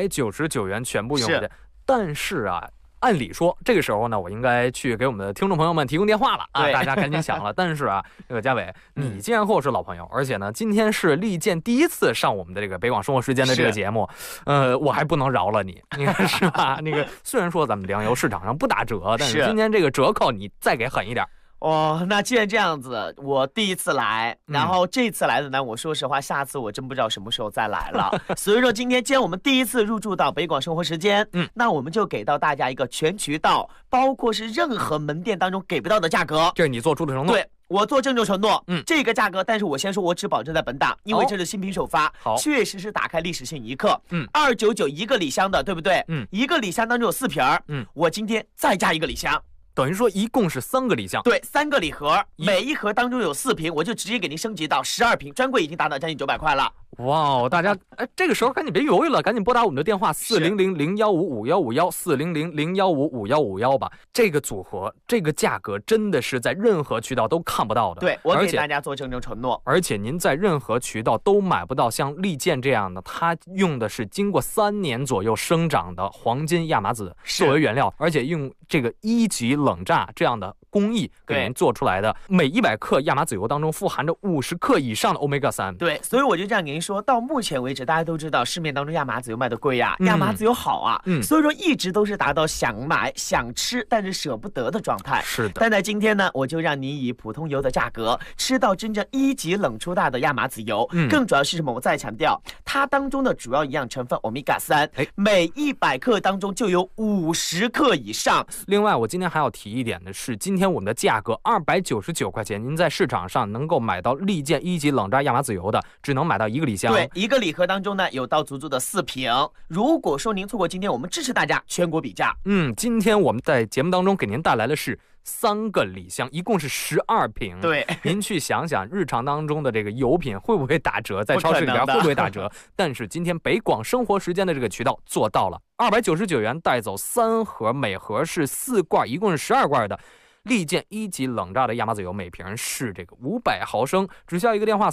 299元全部用回去。但是啊，按理说这个时候呢，我应该去给我们的听众朋友们提供电话了啊，大家赶紧想了。但是啊，这个嘉伟，你既然和我是老朋友，而且呢，今天是利剑第一次上我们的这个北广生活时间的这个节目，我还不能饶了你，你看是吧？那个虽然说咱们粮油市场上不打折，但是今天这个折扣你再给狠一点。 那既然这样子，我第一次来，然后这次来的呢，我说实话，下次我真不知道什么时候再来了。所以说今天既然我们第一次入驻到北广生活时间，那我们就给到大家一个全渠道，包括是任何门店当中给不到的价格。 这是你做出的承诺。 对。我做郑重承诺，这个价格，但是我先说，我只保证在本档，因为这是新品首发，确实是打开历史性一刻。299一个礼箱的，对不对？一个礼箱当中有4瓶，我今天再加一个礼箱。 等于说一共是3个礼箱， 对，3个礼盒，每一盒当中有4瓶，我就直接给您升级到12瓶，专柜已经达到将近900块了。 哇，大家这个时候赶紧别犹豫了，赶紧拨打我们的电话400-015-5151，400-015-5151吧。这个组合，这个价格真的是在任何渠道都看不到的。 对，我给大家做郑重承诺。 而且您在任何渠道都买不到像利剑这样的，它用的是经过3年左右生长的黄金亚麻籽作为原料，而且用这个1级冷榨这样的工艺给您做出来的，每100克亚麻籽油当中富含着50克以上的 Omega 3。 对，所以我就这样给您说，到目前为止，大家都知道市面当中亚麻籽油卖的贵呀，亚麻籽油好啊，所以说一直都是达到想买想吃但是舍不得的状态。 是的。 但在今天呢，我就让您以普通油的价格吃到真正1级冷出大的亚麻籽油。更主要是什么？我再强调，它当中的主要营养成分 Omega 3，每100克当中就有50克以上。 另外，我今天还要提一点的是，今天我们的价格299块钱，您在市场上能够买到利剑1级冷榨亚麻籽油的，只能买到1个礼箱。 对，一个礼盒当中呢有到足足的4瓶。如果说您错过今天，我们支持大家全国比价。 今天我们在节目当中给您带来的是3个礼箱，一共是12瓶。 对， 您去想想，日常当中的这个油品会不会打折，在超市里边会不会打折？但是今天北广生活时间的这个渠道做到了，299元带走3盒，每盒是4罐，一共是12罐的利剑1级冷榨的亚麻籽油，每瓶是这个500毫升，只需要一个电话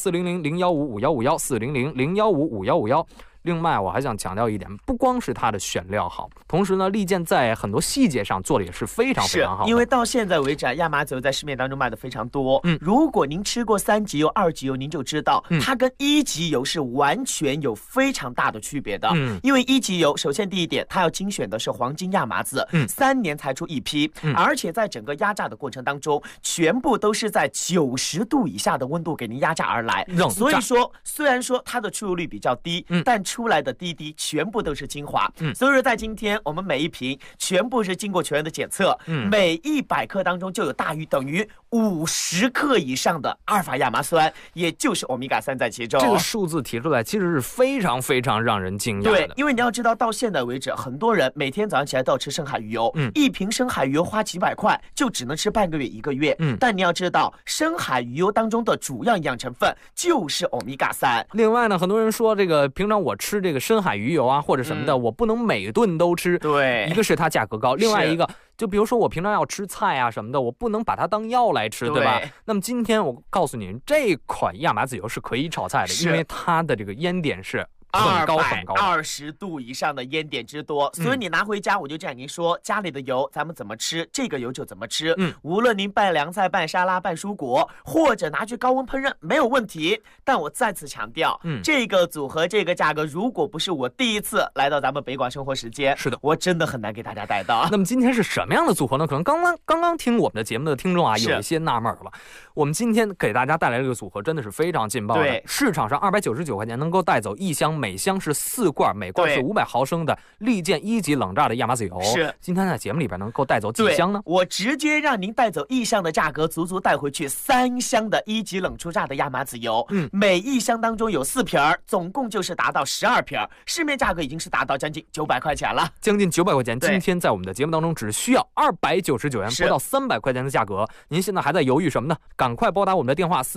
400-015-5151，400-015-5151。另外我还想强调一点，不光是它的选料好，同时呢，利剑在很多细节上做的也是非常非常好的。 因为到现在为止，亚麻籽油在市面当中卖的非常多。如果您吃过3级油、2级油，您就知道它跟1级油是完全有非常大的区别的。因为1级油，首先第一点，它要精选的是黄金亚麻籽，3年才出一批，而且在整个压榨的过程当中，全部都是在90度以下的温度给您压榨而来。所以说，虽然说它的出油率比较低，但出来的滴滴全部都是精华。所以说在今天我们每一瓶全部是经过全员的检测，每100克当中就有大于等于50克以上的阿尔法亚麻酸，也就是欧米伽3在其中。 这个数字提出来其实是非常非常让人惊讶的。 对，因为你要知道，到现在为止，很多人每天早上起来都要吃深海鱼油，一瓶深海鱼油花几百块，就只能吃半个月1个月。但你要知道，深海鱼油当中的主要营养成分就是欧米伽3。 另外呢，很多人说这个平常我吃这个深海鱼油啊或者什么的，我不能每顿都吃。 对， 一个是它价格高，另外一个就比如说我平常要吃菜啊什么的，我不能把它当药来吃，对吧？那么今天我告诉你，这款亚麻籽油是可以炒菜的，因为它的这个烟点是很高很高 ，220度以上的烟点之多，所以你拿回家，我就这样跟您说，家里的油咱们怎么吃，这个油就怎么吃。无论您拌凉菜、拌沙拉、拌蔬果，或者拿去高温烹饪，没有问题。但我再次强调，这个组合、这个价格，如果不是我第一次来到咱们北广生活时间， 是的， 我真的很难给大家带到。 那么今天是什么样的组合呢？可能刚刚听我们的节目的听众啊，有一些纳闷了。我们今天给大家带来这个组合真的是非常劲爆的， 对， 市场上299块钱能够带走一箱，每箱是4罐，每罐是500毫升的利剑1级冷榨的亚麻籽油。 是， 今天在节目里边能够带走几箱呢？ 我直接让您带走1箱的价格，足足带回去3箱的1级冷出榨的亚麻籽油。每一箱当中有4瓶，总共就是达到12瓶，市面价格已经是达到将近900块钱了， 将近900块钱。今天在我们的节目当中只需要299元，不到300块钱的价格。您现在还在犹豫什么呢？赶快拨打我们的电话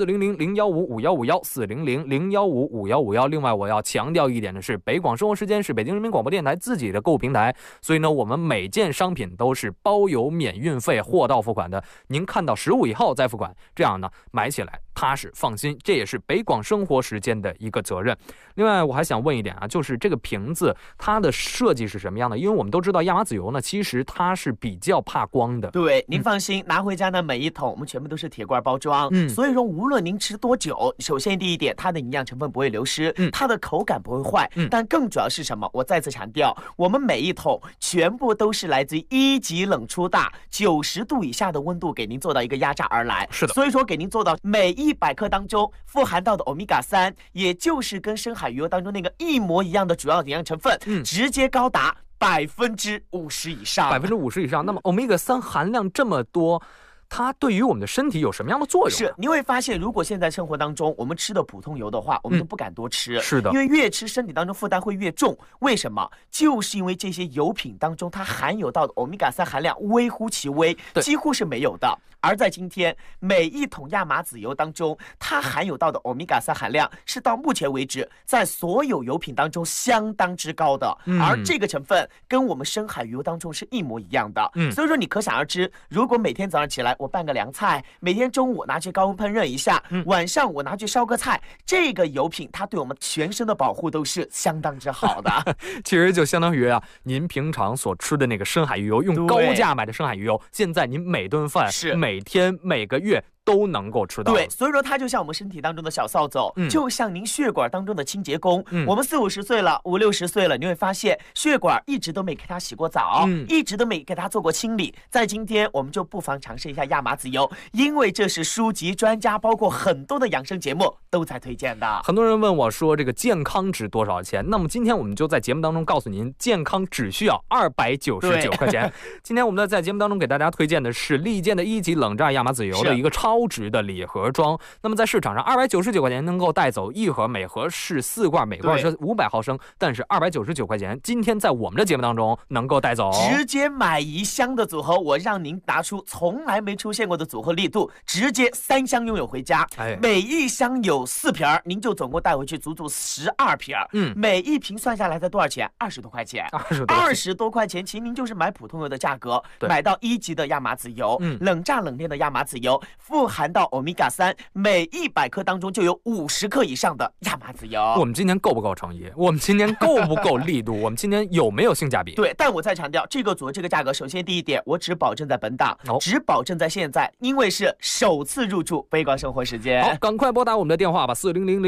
400-015-5151，400-015-5151。另外我要强调一点的是，北广生活时间是北京人民广播电台自己的购物平台，所以呢我们每件商品都是包邮免运费，货到付款的。您看到15以后再付款，这样呢买起来踏实放心，这也是北广生活时间的一个责任。另外我还想问一点啊，就是这个瓶子它的设计是什么样的？因为我们都知道亚麻籽油呢，其实它是比较怕光的。 对，您放心，拿回家呢每一桶我们全部都是铁罐包装，所以说无论您吃多久，首先第一点，它的营养成分不会流失，它的口感不会坏，但更主要是什么？我再次强调，我们每一桶全部都是来自于1级冷出榨，90度以下的温度给您做到一个压榨而来。 是的， 所以说给您做到每100克当中富含到的欧米伽3，也就是跟深海鱼油当中那个一模一样的主要营养成分，直接高达50%以上 ，50%以上。那么欧米伽3含量这么多，它对于我们的身体有什么样的作用？ 是，你会发现，如果现在生活当中我们吃的普通油的话，我们都不敢多吃。 是的， 因为越吃身体当中负担会越重。为什么？就是因为这些油品当中它含有到的欧米伽3含量微乎其微，几乎是没有的。而在今天，每一桶亚麻籽油当中，它含有到的欧米伽3含量是到目前为止在所有油品当中相当之高的，而这个成分跟我们深海鱼油当中是一模一样的。所以说你可想而知，如果每天早上起来我拌个凉菜，每天中午拿去高温烹饪一下，晚上我拿去烧个菜，这个油品它对我们全身的保护都是相当之好的。 其实就相当于啊，您平常所吃的那个深海鱼油，用高价买的深海鱼油，现在您每顿饭每天每个月都能够吃到。 对，所以说它就像我们身体当中的小扫帚，就像您血管当中的清洁工。我们40-50岁了，50、60岁了，你会发现血管一直都没给它洗过澡，一直都没给它做过清理。在今天，我们就不妨尝试一下亚麻籽油，因为这是书籍、专家，包括很多的养生节目都在推荐的。 很多人问我说，这个健康值多少钱？那么今天我们就在节目当中告诉您，健康只需要299块钱。今天我们在节目当中给大家推荐的是利剑的1级冷榨亚麻籽油的一个超值的礼盒装。那么在市场上299块钱能够带走一盒，每盒是4罐，每罐是500毫升，但是299块钱今天在我们的节目当中能够带走， 直接买1箱的组合，我让您拿出从来没出现过的组合力度，直接3箱拥有回家。每一箱有4瓶，您就总共带回去足足12瓶。每一瓶算下来才多少钱？20多块钱。20多块钱，其实您就是买普通油的价格，买到1级的亚麻籽油，冷榨冷炼的亚麻籽油，富含到欧米伽3，每100克当中就有50克以上的亚麻籽油。 我们今天够不够诚意？我们今天够不够力度？我们今天有没有性价比？ 对，但我再强调，这个组合这个价格，首先第一点，我只保证在本档，只保证在现在，因为是首次入驻北广生活时间。 好，赶快拨打我们的电话吧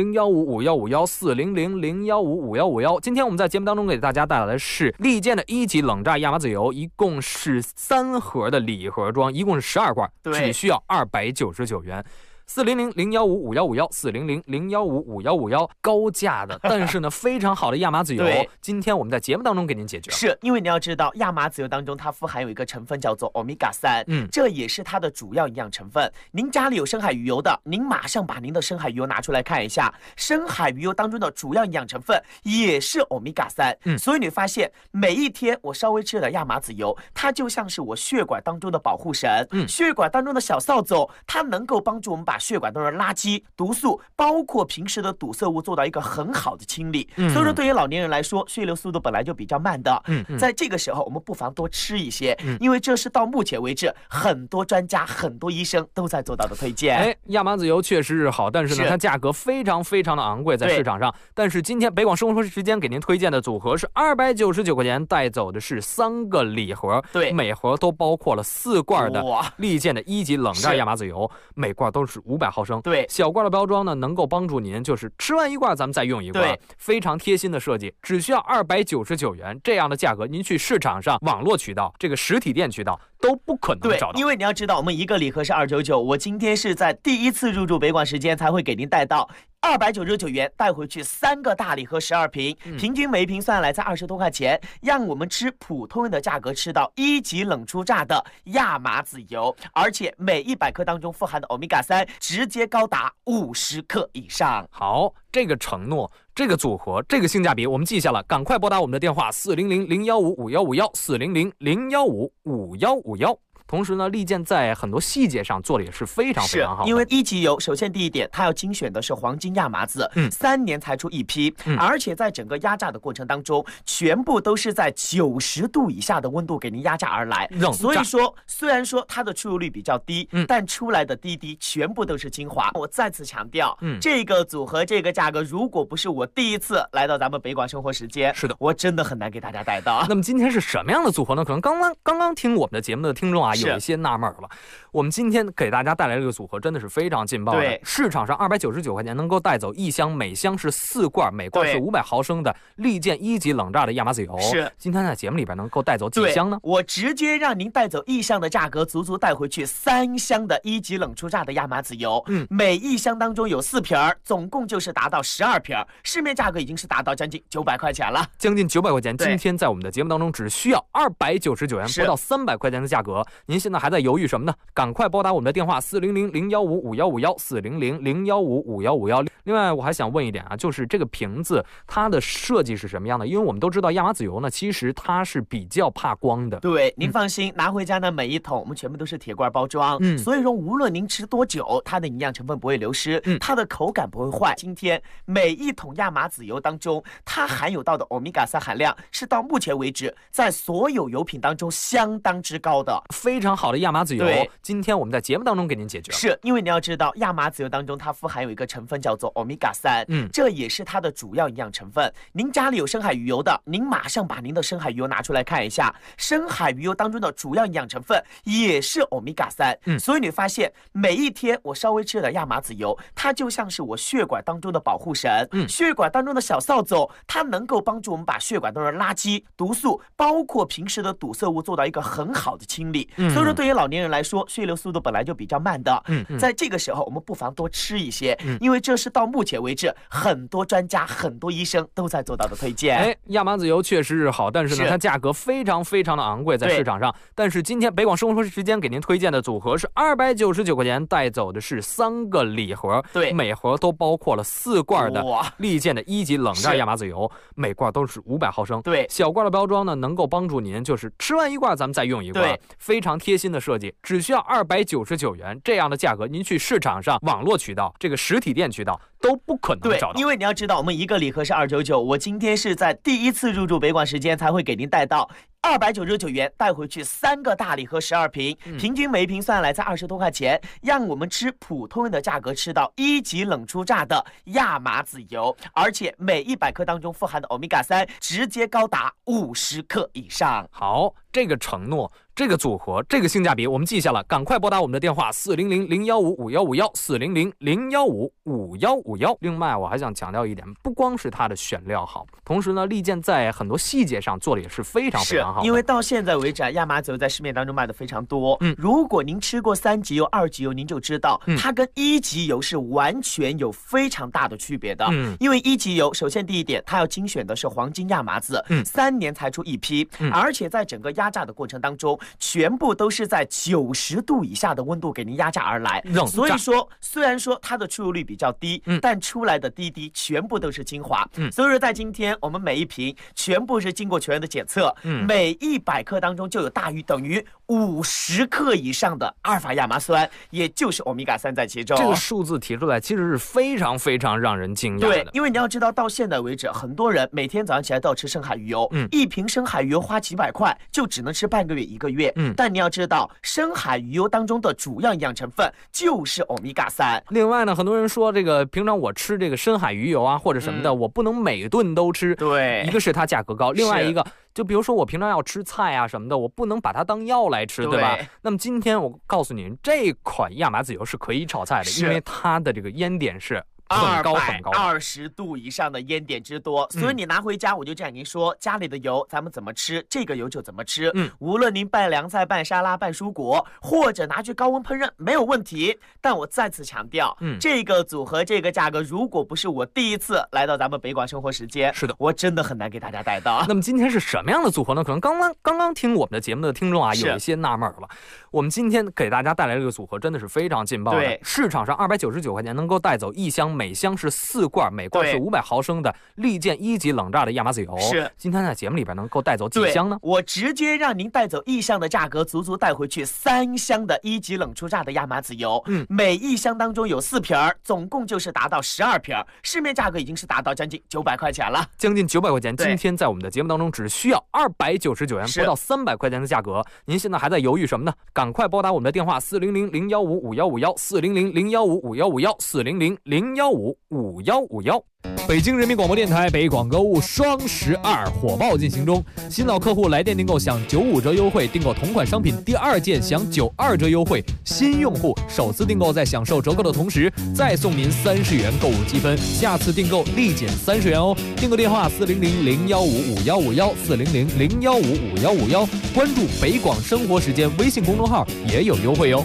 ，400-015-5151，400-015-5151。今天我们在节目当中给大家带来的是利剑的1级冷榨亚麻籽油，一共是3盒的礼盒装，一共是12罐，只需要299元。400-015-5151，400-015-5151，高价的，但是呢非常好的亚麻籽油，今天我们在节目当中给您解决。 是因为你要知道，亚麻籽油当中它富含有一个成分叫做欧米伽3，这也是它的主要营养成分。您家里有深海鱼油的，您马上把您的深海鱼油拿出来看一下，深海鱼油当中的主要营养成分也是欧米伽3。所以你发现每一天我稍微吃点亚麻籽油，它就像是我血管当中的保护神，血管当中的小扫帚，它能够帮助我们把血管中的垃圾、毒素，包括平时的堵塞物做到一个很好的清理。所以说对于老年人来说，血流速度本来就比较慢的，在这个时候我们不妨多吃一些，因为这是到目前为止很多专家、很多医生都在做到的推荐。 亚麻籽油确实是好，但是呢，它价格非常非常的昂贵在市场上。但是今天北广生活时间给您推荐的组合是299块钱，带走的是3个礼盒， 对， 每盒都包括了4罐的利剑的1级冷榨亚麻籽油，每罐都是500毫升。 对， 小罐的包装呢，能够帮助您就是吃完一罐咱们再用一罐，非常贴心的设计，只需要299元这样的价格，您去市场上网络渠道、这个实体店渠道都不可能找到。 因为你要知道，我们一个礼盒是299，我今天是在第一次入驻北广时间才会给您带到299元带回去3个大礼盒12瓶，平均每一瓶算来在20多块钱，让我们吃普通人的价格吃到1级冷出榨的亚麻籽油，而且每100克当中富含的欧米伽3直接高达50克以上。 好，这个承诺，这个组合，这个性价比我们记下了，赶快拨打我们的电话400-015-5151，400-015-5151。同时呢，利剑在很多细节上做的也是非常非常好的。 因为1级油，首先第一点，它要精选的是黄金亚麻籽，3年才出一批，而且在整个压榨的过程当中，全部都是在90度以下的温度给您压榨而来。所以说，虽然说它的出油率比较低，但出来的滴全部都是精华。我再次强调，这个组合这个价格，如果不是我第一次来到咱们北广生活时间， 是的， 我真的很难给大家带到。 那么今天是什么样的组合呢？可能刚刚听我们的节目的听众啊，有一些纳闷了。我们今天给大家带来这个组合真的是非常劲爆的。 对， 市场上299块钱能够带走1箱，每箱是4罐，每罐是500毫升的利剑1级冷榨的亚麻籽油。 是， 今天在节目里边能够带走几箱呢？ 我直接让您带走1箱的价格，足足带回去3箱的1级冷出榨的亚麻籽油。每1箱当中有4瓶，总共就是达到12瓶，市面价格已经是达到将近900块钱了， 将近900块钱。今天在我们的节目当中只需要299元，不到300块钱的价格。您现在还在犹豫什么呢？赶快拨打我们的电话400-015-5151，400-015-5151。另外我还想问一点啊，就是这个瓶子它的设计是什么样的？因为我们都知道亚麻籽油呢，其实它是比较怕光的。 对，您放心，拿回家呢每一桶我们全部都是铁罐包装，所以说无论您吃多久，它的营养成分不会流失，它的口感不会坏。今天每一桶亚麻籽油当中，它含有到的欧米伽3含量是到目前为止在所有油品当中相当之高的， 非常好的亚麻籽油。今天我们在节目当中给您解决了。 是因为你要知道，亚麻籽油当中它富含有一个成分叫做欧米伽3，这也是它的主要营养成分。您家里有深海鱼油的，您马上把您的深海鱼油拿出来看一下，深海鱼油当中的主要营养成分也是欧米伽3。所以你发现每一天我稍微吃点亚麻籽油，它就像是我血管当中的保护神，血管当中的小扫帚，它能够帮助我们把血管中的垃圾、毒素，包括平时的堵塞物做到一个很好的清理。所以说对于老年人来说，血流速度本来就比较慢的，在这个时候我们不妨多吃一些，因为这是到目前为止很多专家、很多医生都在做到的推荐。 亚麻籽油确实是好，但是呢，它价格非常非常的昂贵在市场上。但是今天北广生活时间给您推荐的组合是299块钱，带走的是3个礼盒， 对， 每盒都包括了4罐的利剑的1级冷榨亚麻籽油，每罐都是500毫升。 对， 小罐的包装呢，能够帮助您就是吃完一罐咱们再用一罐，非常贴心的设计，只需要299元这样的价格，您去市场上网络渠道、这个实体店渠道都不可能找到。 因为你要知道，我们一个礼盒是299，我今天是在第一次入驻北广时间才会给您带到299元带回去3个大礼盒12瓶，平均每一瓶算来在20多块钱，让我们吃普通人的价格吃到1级冷出榨的亚麻籽油，而且每100克当中富含的欧米伽3直接高达50克以上。 好，这个承诺，这个组合，这个性价比我们记下了，赶快拨打我们的电话400-015-5151，400-015-5151。另外我还想强调一点，不光是它的选料好，同时呢，利剑在很多细节上做的也是非常非常好的。 因为到现在为止，亚麻籽油在市面当中卖的非常多。如果您吃过3级油、2级油，您就知道它跟1级油是完全有非常大的区别的。因为1级油，首先第一点，它要精选的是黄金亚麻籽，3年才出一批，而且在整个压榨的过程当中，全部都是在90度以下的温度给您压榨而来。所以说，虽然说它的出油率比较低，但出来的滴全部都是精华。所以说，在今天我们每一瓶全部是经过全员的检测，每每100克当中就有大于等于50克以上的阿尔法亚麻酸，也就是欧米伽3在其中。 这个数字提出来其实是非常非常让人惊讶的。 对，因为你要知道，到现在为止，很多人每天早上起来都要吃深海鱼油，一瓶深海鱼油花几百块，就只能吃半个月1个月。但你要知道，深海鱼油当中的主要营养成分就是欧米伽3。 另外呢，很多人说这个平常我吃这个深海鱼油啊或者什么的，我不能每顿都吃。 对， 一个是它价格高，另外一个就比如说我平常要吃菜啊什么的，我不能把它当药来吃，对吧？那么今天我告诉你，这款亚麻籽油是可以炒菜的，因为它的这个烟点是很高很高 ，220度以上的烟点之多，所以你拿回家，我就这样跟您说，家里的油咱们怎么吃，这个油就怎么吃。无论您拌凉菜、拌沙拉、拌蔬果，或者拿去高温烹饪，没有问题。但我再次强调，这个组合、这个价格，如果不是我第一次来到咱们北广生活时间， 是的， 我真的很难给大家带到。 那么今天是什么样的组合呢？可能刚刚听我们的节目的听众啊，有一些纳闷了。我们今天给大家带来这个组合真的是非常劲爆的。对，市场上299块钱能够带走1箱，每箱是4罐，每罐是500毫升的利剑1级冷榨的亚麻籽油。是，今天在节目里边能够带走几箱呢？ 我直接让您带走1箱的价格，足足带回去3箱的1级冷出榨的亚麻籽油。每1箱当中有4瓶，总共就是达到12瓶，市面价格已经是达到将近900块钱了， 将近900块钱。今天在我们的节目当中只需要299元，不到300块钱的价格。您现在还在犹豫什么呢？赶快拨打我们的电话400-015-5151，400-015-5151，400-015-5151。北京人民广播电台北广购物双12火爆进行中，新老客户来电订购享95折优惠，订购同款商品第2件享92折优惠，新用户首次订购在享受折扣的同时再送您30元购物积分，下次订购立减30元哦。订购电话400-015-5151，400-015-5151，关注北广生活时间微信公众号也有优惠哦。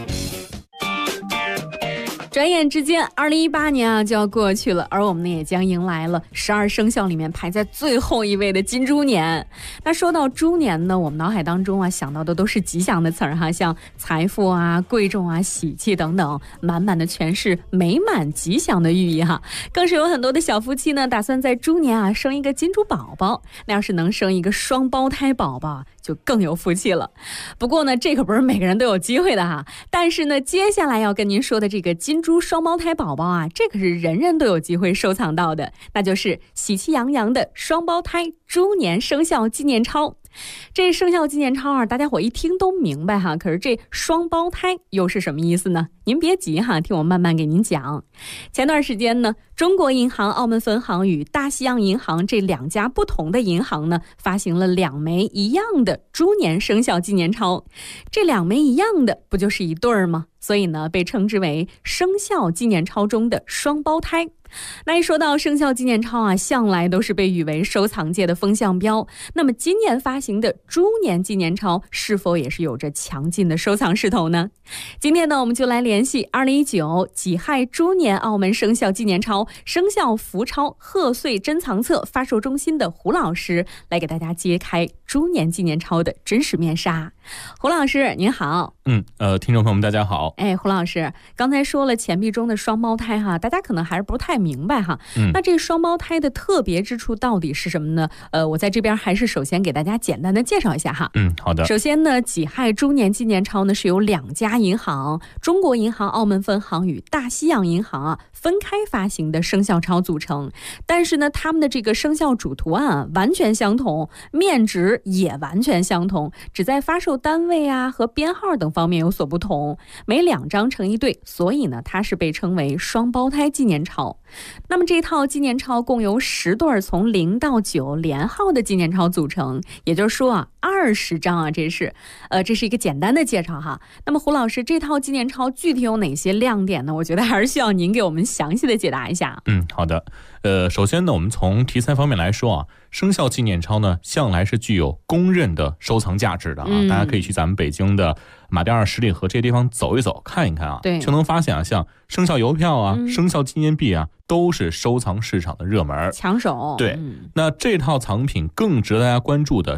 转眼之间2018年啊就要过去了，而我们呢也将迎来了12生肖里面排在最后一位的金猪年。那说到猪年呢，我们脑海当中啊想到的都是吉祥的词儿哈，像财富啊、贵重啊、喜气等等，满满的全是美满吉祥的寓意哈。更是有很多的小夫妻呢打算在猪年啊生一个金猪宝宝，那要是能生一个双胞胎宝宝就更有福气了。不过呢这可不是每个人都有机会的哈，但是呢接下来要跟您说的这个金猪双胞胎宝宝啊，这可是人人都有机会收藏到的，那就是喜气洋洋的双胞胎猪年生肖纪念钞。这生肖纪念钞啊，大家伙一听都明白哈，可是这双胞胎又是什么意思呢？您别急哈，听我慢慢给您讲。前段时间呢，中国银行澳门分行与大西洋银行这2家不同的银行呢，发行了2枚一样的猪年生肖纪念钞。这2枚一样的不就是一对儿吗？所以呢，被称之为生肖纪念钞中的双胞胎。那一说到生肖纪念钞啊，向来都是被誉为收藏界的风向标。那么今年发行的猪年纪念钞是否也是有着强劲的收藏势头呢？今天呢，我们就来联系2019己亥猪年澳门生肖纪念钞生肖福钞贺岁珍藏册发售中心的胡老师，来给大家揭开猪年纪念钞的真实面纱。胡老师您好。 听众朋友们大家好。 胡老师刚才说了钱币中的双胞胎哈，大家可能还是不太明白哈。那这双胞胎的特别之处到底是什么呢？我在这边还是首先给大家简单的介绍一下哈。 好的。 首先呢，己亥猪年纪念钞呢是由2家银行，中国银行澳门分行与大西洋银行啊分开发行的生肖钞组成，但是呢，他们的这个生肖主图案啊完全相同，面值也完全相同，只在发售单位啊和编号等方面有所不同，每2张成一对，所以呢，它是被称为双胞胎纪念钞。那么这套纪念钞共由10对从0到9连号的纪念钞组成，也就是说啊，20张啊，这是一个简单的介绍哈。那么胡老师，这套纪念钞具体有哪些亮点呢？我觉得还是需要您给我们详细的解答一下。 好的。首先呢，我们从题材方面来说啊，生肖纪念钞呢，向来是具有公认的收藏价值的啊。大家可以去咱们北京的马甸二十里河这些地方走一走，看一看啊，就能发现啊，像生肖邮票啊、生肖纪念币啊，都是收藏市场的热门抢手。对，那这套藏品更值得大家关注的是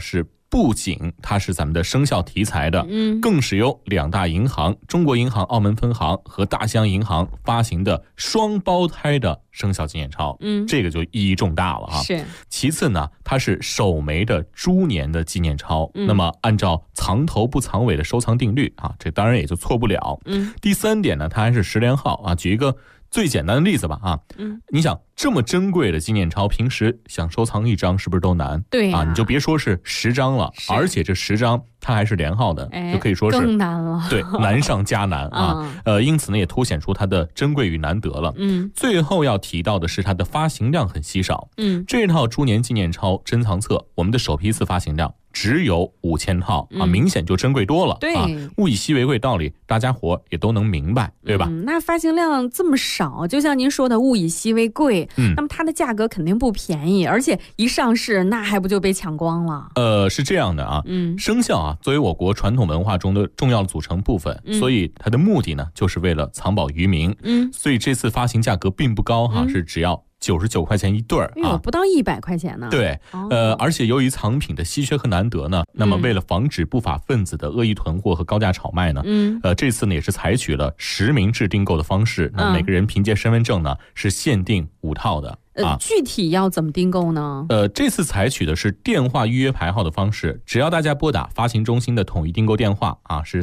不仅它是咱们的生肖题材的，更是由2大银行中国银行澳门分行和大西洋银行发行的双胞胎的生肖纪念钞，这个就意义重大了哈。 是。 其次呢，它是首枚的猪年的纪念钞，那么按照藏头不藏尾的收藏定律啊，这当然也就错不了。第3点呢，它还是10连号啊。举一个最简单的例子吧啊，你想这么珍贵的纪念钞，平时想收藏1张是不是都难？ 对啊，你就别说是10张了，而且这10张它还是连号的，就可以说是更难了。 对，难上加难啊。因此呢，也凸显出它的珍贵与难得了。最后要提到的是它的发行量很稀少。这套猪年纪念钞珍藏册，我们的首批次发行量只有5000套啊，明显就珍贵多了。 对， 物以稀为贵道理，大家伙也都能明白，对吧？ 那发行量这么少，就像您说的物以稀为贵，那么它的价格肯定不便宜，而且一上市那还不就被抢光了？ 是这样的啊，生肖啊作为我国传统文化中的重要组成部分，所以它的目的呢就是为了藏宝于民。所以这次发行价格并不高哈，是只要99块钱一对儿啊， 不到100块钱呢。 对，而且由于藏品的稀缺和难得呢，那么为了防止不法分子的恶意囤货和高价炒卖呢，这次呢也是采取了实名制订购的方式，那每个人凭借身份证呢是限定5套的。 具体要怎么订购呢？ 这次采取的是电话预约排号的方式，只要大家拨打发行中心的统一订购电话啊，是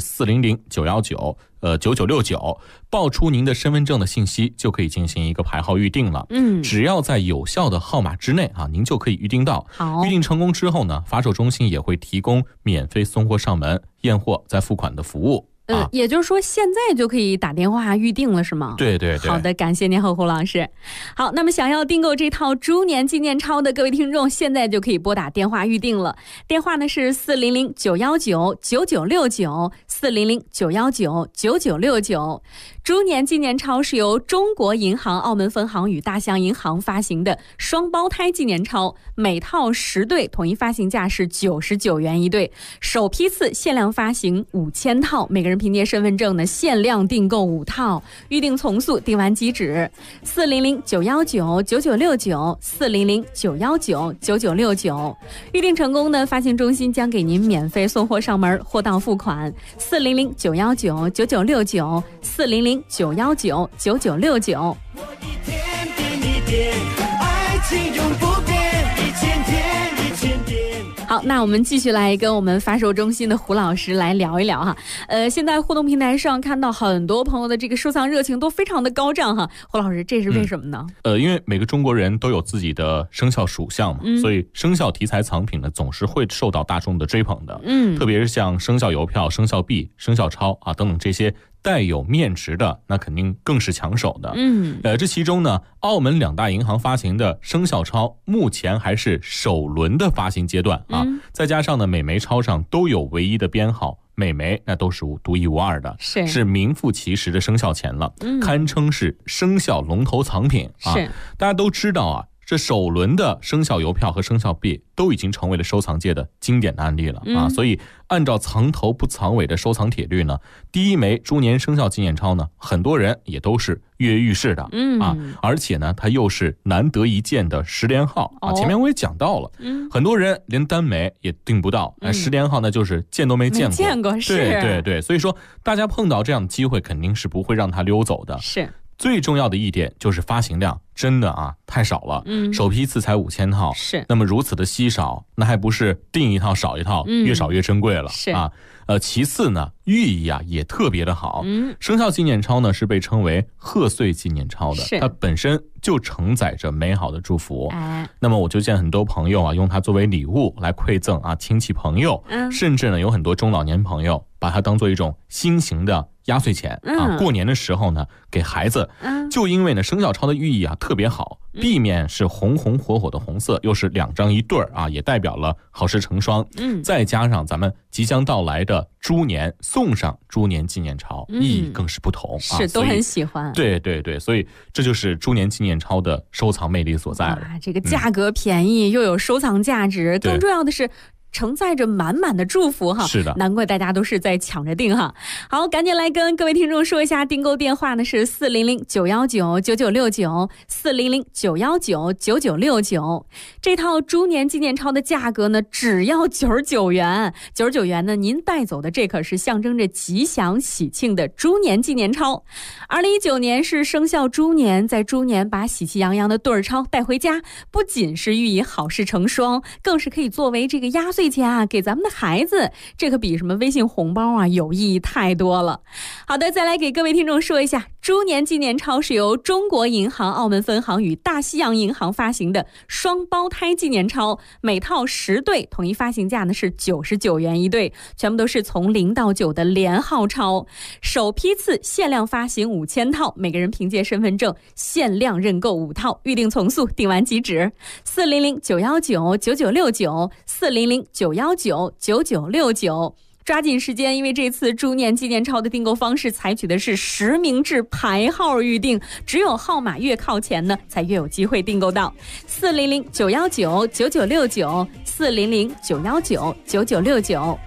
400-919-9969，报出您的身份证的信息，就可以进行一个排号预定了。只要在有效的号码之内啊，您就可以预定到。预定成功之后呢，发售中心也会提供免费送货上门、验货再付款的服务。 也就是说现在就可以打电话预定了是吗？ 对对对。 好的，感谢您胡老师。好，那么想要订购这套猪年纪念钞的各位听众，现在就可以拨打电话预定了。电话呢是400-919-9969，400-919-9969。猪年纪念钞是由中国银行澳门分行与大西洋银行发行的双胞胎纪念钞，每套10对，统一发行价是99元一对，首批次限量发行5000套，每个人凭借身份证呢限量订购5套，预定从速，订完即止。400-919-9969，400-919-9969，预定成功呢，发行中心将给您免费送货上门，货到付款。400-919-9969，400-919-9969。好，那我们继续来跟我们发售中心的胡老师来聊一聊哈。现在互动平台上看到很多朋友的这个收藏热情都非常的高涨哈。胡老师，这是为什么呢？ 因为每个中国人都有自己的生肖属相嘛，所以生肖题材藏品呢总是会受到大众的追捧的。特别是像生肖邮票、生肖币、生肖钞啊等等这些带有面值的，那肯定更是抢手的。这其中呢，澳门2大银行发行的生肖钞目前还是首轮的发行阶段啊，再加上呢每枚钞上都有唯一的编号，每枚那都是独一无二的，是名副其实的生肖钱了，堪称是生肖龙头藏品啊。大家都知道啊，这首轮的生肖邮票和生肖币都已经成为了收藏界的经典的案例了啊，所以按照藏头不藏尾的收藏铁律呢，第一枚猪年生肖纪念钞呢，很多人也都是跃跃欲试的啊，而且呢，它又是难得一见的10连号啊。前面我也讲到了，很多人连单枚也订不到，10连号呢就是见都没见过，对对对，所以说大家碰到这样的机会，肯定是不会让它溜走的。 是。 最重要的一点就是发行量真的啊太少了，首批次才5000套， 是。 那么如此的稀少，那还不是订一套少一套，越少越珍贵了啊。其次呢，寓意啊也特别的好。生肖纪念钞呢是被称为贺岁纪念钞的，它本身就承载着美好的祝福。那么我就见很多朋友啊用它作为礼物来馈赠啊亲戚朋友，甚至呢有很多中老年朋友把它当做一种新型的压岁钱啊，过年的时候呢给孩子。就因为呢生肖钞的寓意啊特别好，币面是红红火火的红色，又是2张一对儿啊，也代表了好事成双。再加上咱们即将到来的猪年，送上猪年纪念钞，意义更是不同啊， 是都很喜欢。 对对对，所以这就是猪年纪念钞的收藏魅力所在了。 这个价格便宜，又有收藏价值，更重要的是承载着满满的祝福哈。 是的， 难怪大家都是在抢着订哈。好，赶紧来跟各位听众说一下，订购电话呢是400-919-9969，400-919-9969。这套猪年纪念钞的价格呢只要99元，99元呢您带走的这可是象征着吉祥喜庆的猪年纪念钞。2019年是生肖猪年，在猪年把喜气洋洋的对儿钞带回家，不仅是寓意好事成双，更是可以作为这个压岁钱啊给咱们的孩子，这可比什么微信红包啊有意义太多了。好的，再来给各位听众说一下，猪年纪念钞是由中国银行澳门分行与大西洋银行发行的双胞胎纪念钞，每套10对，统一发行价呢是99元一对，全部都是从0到9的连号钞，首批次限量发行5000套，每个人凭借身份证限量认购5套，预定从速，订完即止。400-919-9969，400-919-9969。抓紧时间，因为这次猪年纪念钞的订购方式采取的是实名制排号预定，只有号码越靠前呢，才越有机会订购到。400-919-9969，400-919-9969。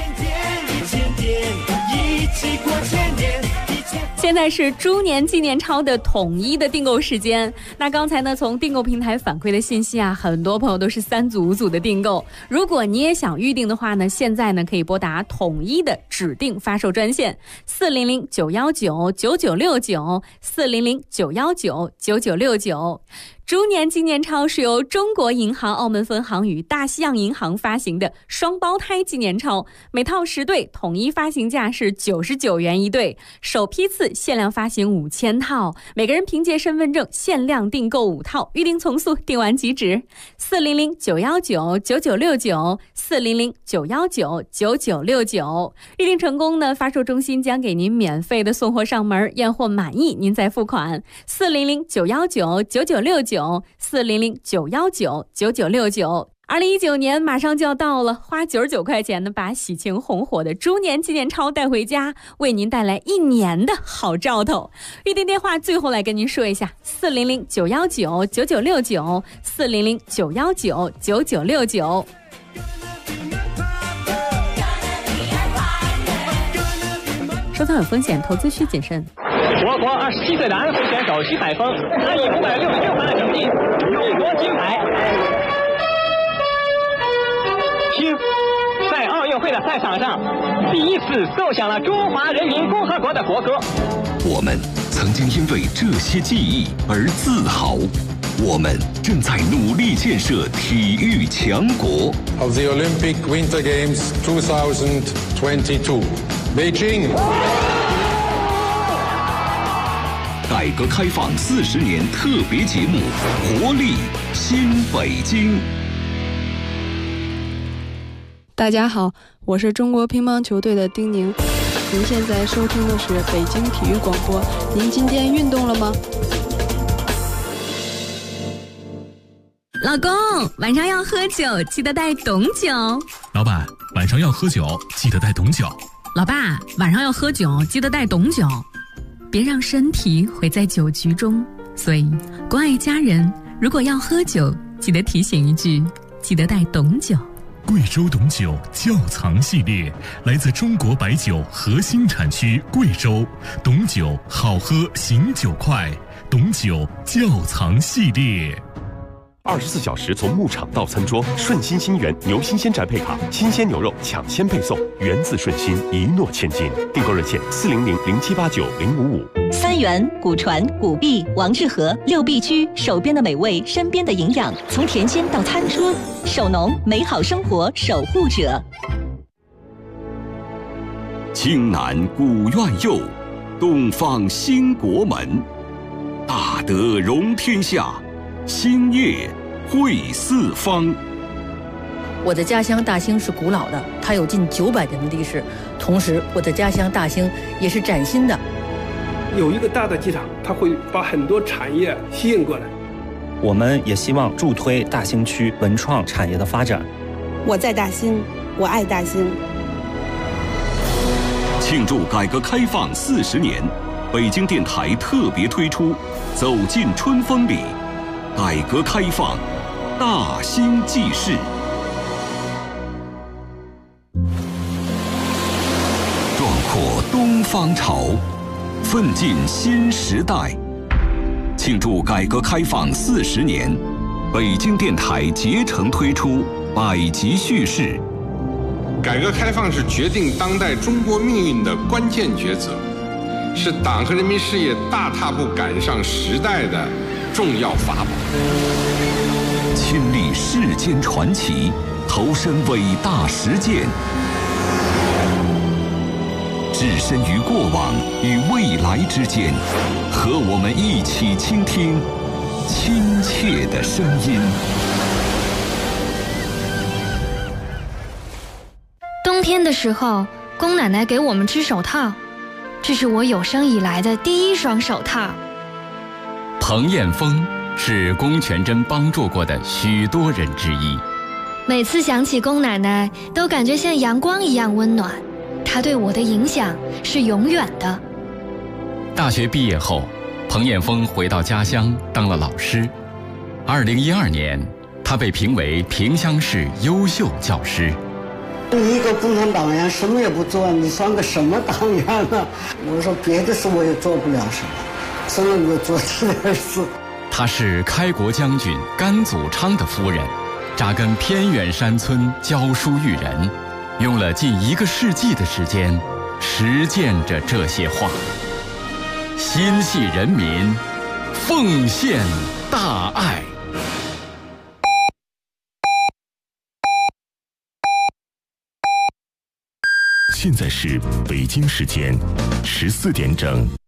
现在是猪年纪念钞的统一的订购时间。那刚才呢，从订购平台反馈的信息啊，很多朋友都是3组5组的订购。如果你也想预定的话呢，现在呢可以拨打统一的指定发售专线400-919-9969，400-919-9969。猪年纪念钞是由中国银行澳门分行与大西洋银行发行的双胞胎纪念钞，每套10对，统一发行价是99元一对，首批次限量发行5000套，每个人凭借身份证限量订购5套，预定从速，订完即止。400-919-9969，400-919-9969。预定成功呢，发售中心将给您免费的送货上门，验货满意您再付款。400-919-9969，400-919-9969。2019年马上就要到了，花99块钱呢，把喜庆红火的猪年纪念钞带回家，为您带来1年的好兆头。预订电话最后来跟您说一下：400-919-9969，400-919-9969。收藏有风险，投资需谨慎。 我国27岁的安徽选手徐海峰，他以566分的成绩勇夺金牌。听，在奥运会的赛场上，第一次奏响了中华人民共和国的国歌。 我们曾经因为这些记忆而自豪，我们正在努力建设体育强国。 Of the Olympic Winter Games 2022, Beijing。 改革开放40年特别节目《活力新北京》。 大家好，我是中国乒乓球队的丁宁。您现在收听的是北京体育广播。您今天运动了吗？ 老公，晚上要喝酒，记得带懂酒。 老板，晚上要喝酒，记得带懂酒。 老爸，晚上要喝酒，记得带懂酒。别让身体毁在酒局中。所以，关爱家人，如果要喝酒，记得提醒一句，记得带懂酒。 贵州董酒窖藏系列来自中国白酒核心产区贵州，董酒好喝醒酒快，董酒窖藏系列。 24小时从牧场到餐桌，顺心新源牛新鲜宅配卡，新鲜牛肉抢先配送，源自顺心，一诺千金。订购热线400-0789-055。 三元、古传、古币、王致和6必居，手边的美味，身边的营养，从田间到餐桌，手农美好生活守护者。 青南古院右，东方兴国门，大德容天下，兴业惠四方。 我的家乡大兴是古老的，它有近900年的历史。同时，我的家乡大兴也是崭新的。 有一个大的机场，它会把很多产业吸引过来。 我们也希望助推大兴区文创产业的发展。 我在大兴，我爱大兴。 庆祝改革开放40年，北京电台特别推出《走进春风里》。改革开放，大兴纪事。 方潮，奋进新时代。庆祝改革开放40年，北京电台竭诚推出百集叙事。 改革开放是决定当代中国命运的关键抉择，是党和人民事业大踏步赶上时代的重要法宝。 亲历世间传奇，投身伟大实践，置身于过往与未来之间，和我们一起倾听亲切的声音。 冬天的时候，宫奶奶给我们织手套，这是我有生以来的第一双手套。 彭艳峰是龚全珍帮助过的许多人之一。 每次想起龚奶奶，都感觉像阳光一样温暖。她对我的影响是永远的。 大学毕业后，彭艳峰回到家乡当了老师。2012年，他被评为萍乡市优秀教师。 你一个共产党员什么也不做，你算个什么党员呢？我说别的事我也做不了什么，只能够做这点事。 她是开国将军甘祖昌的夫人，扎根偏远山村教书育人，用了近1个世纪的时间实践着这些话。心系人民，奉献大爱。 现在是北京时间14点整。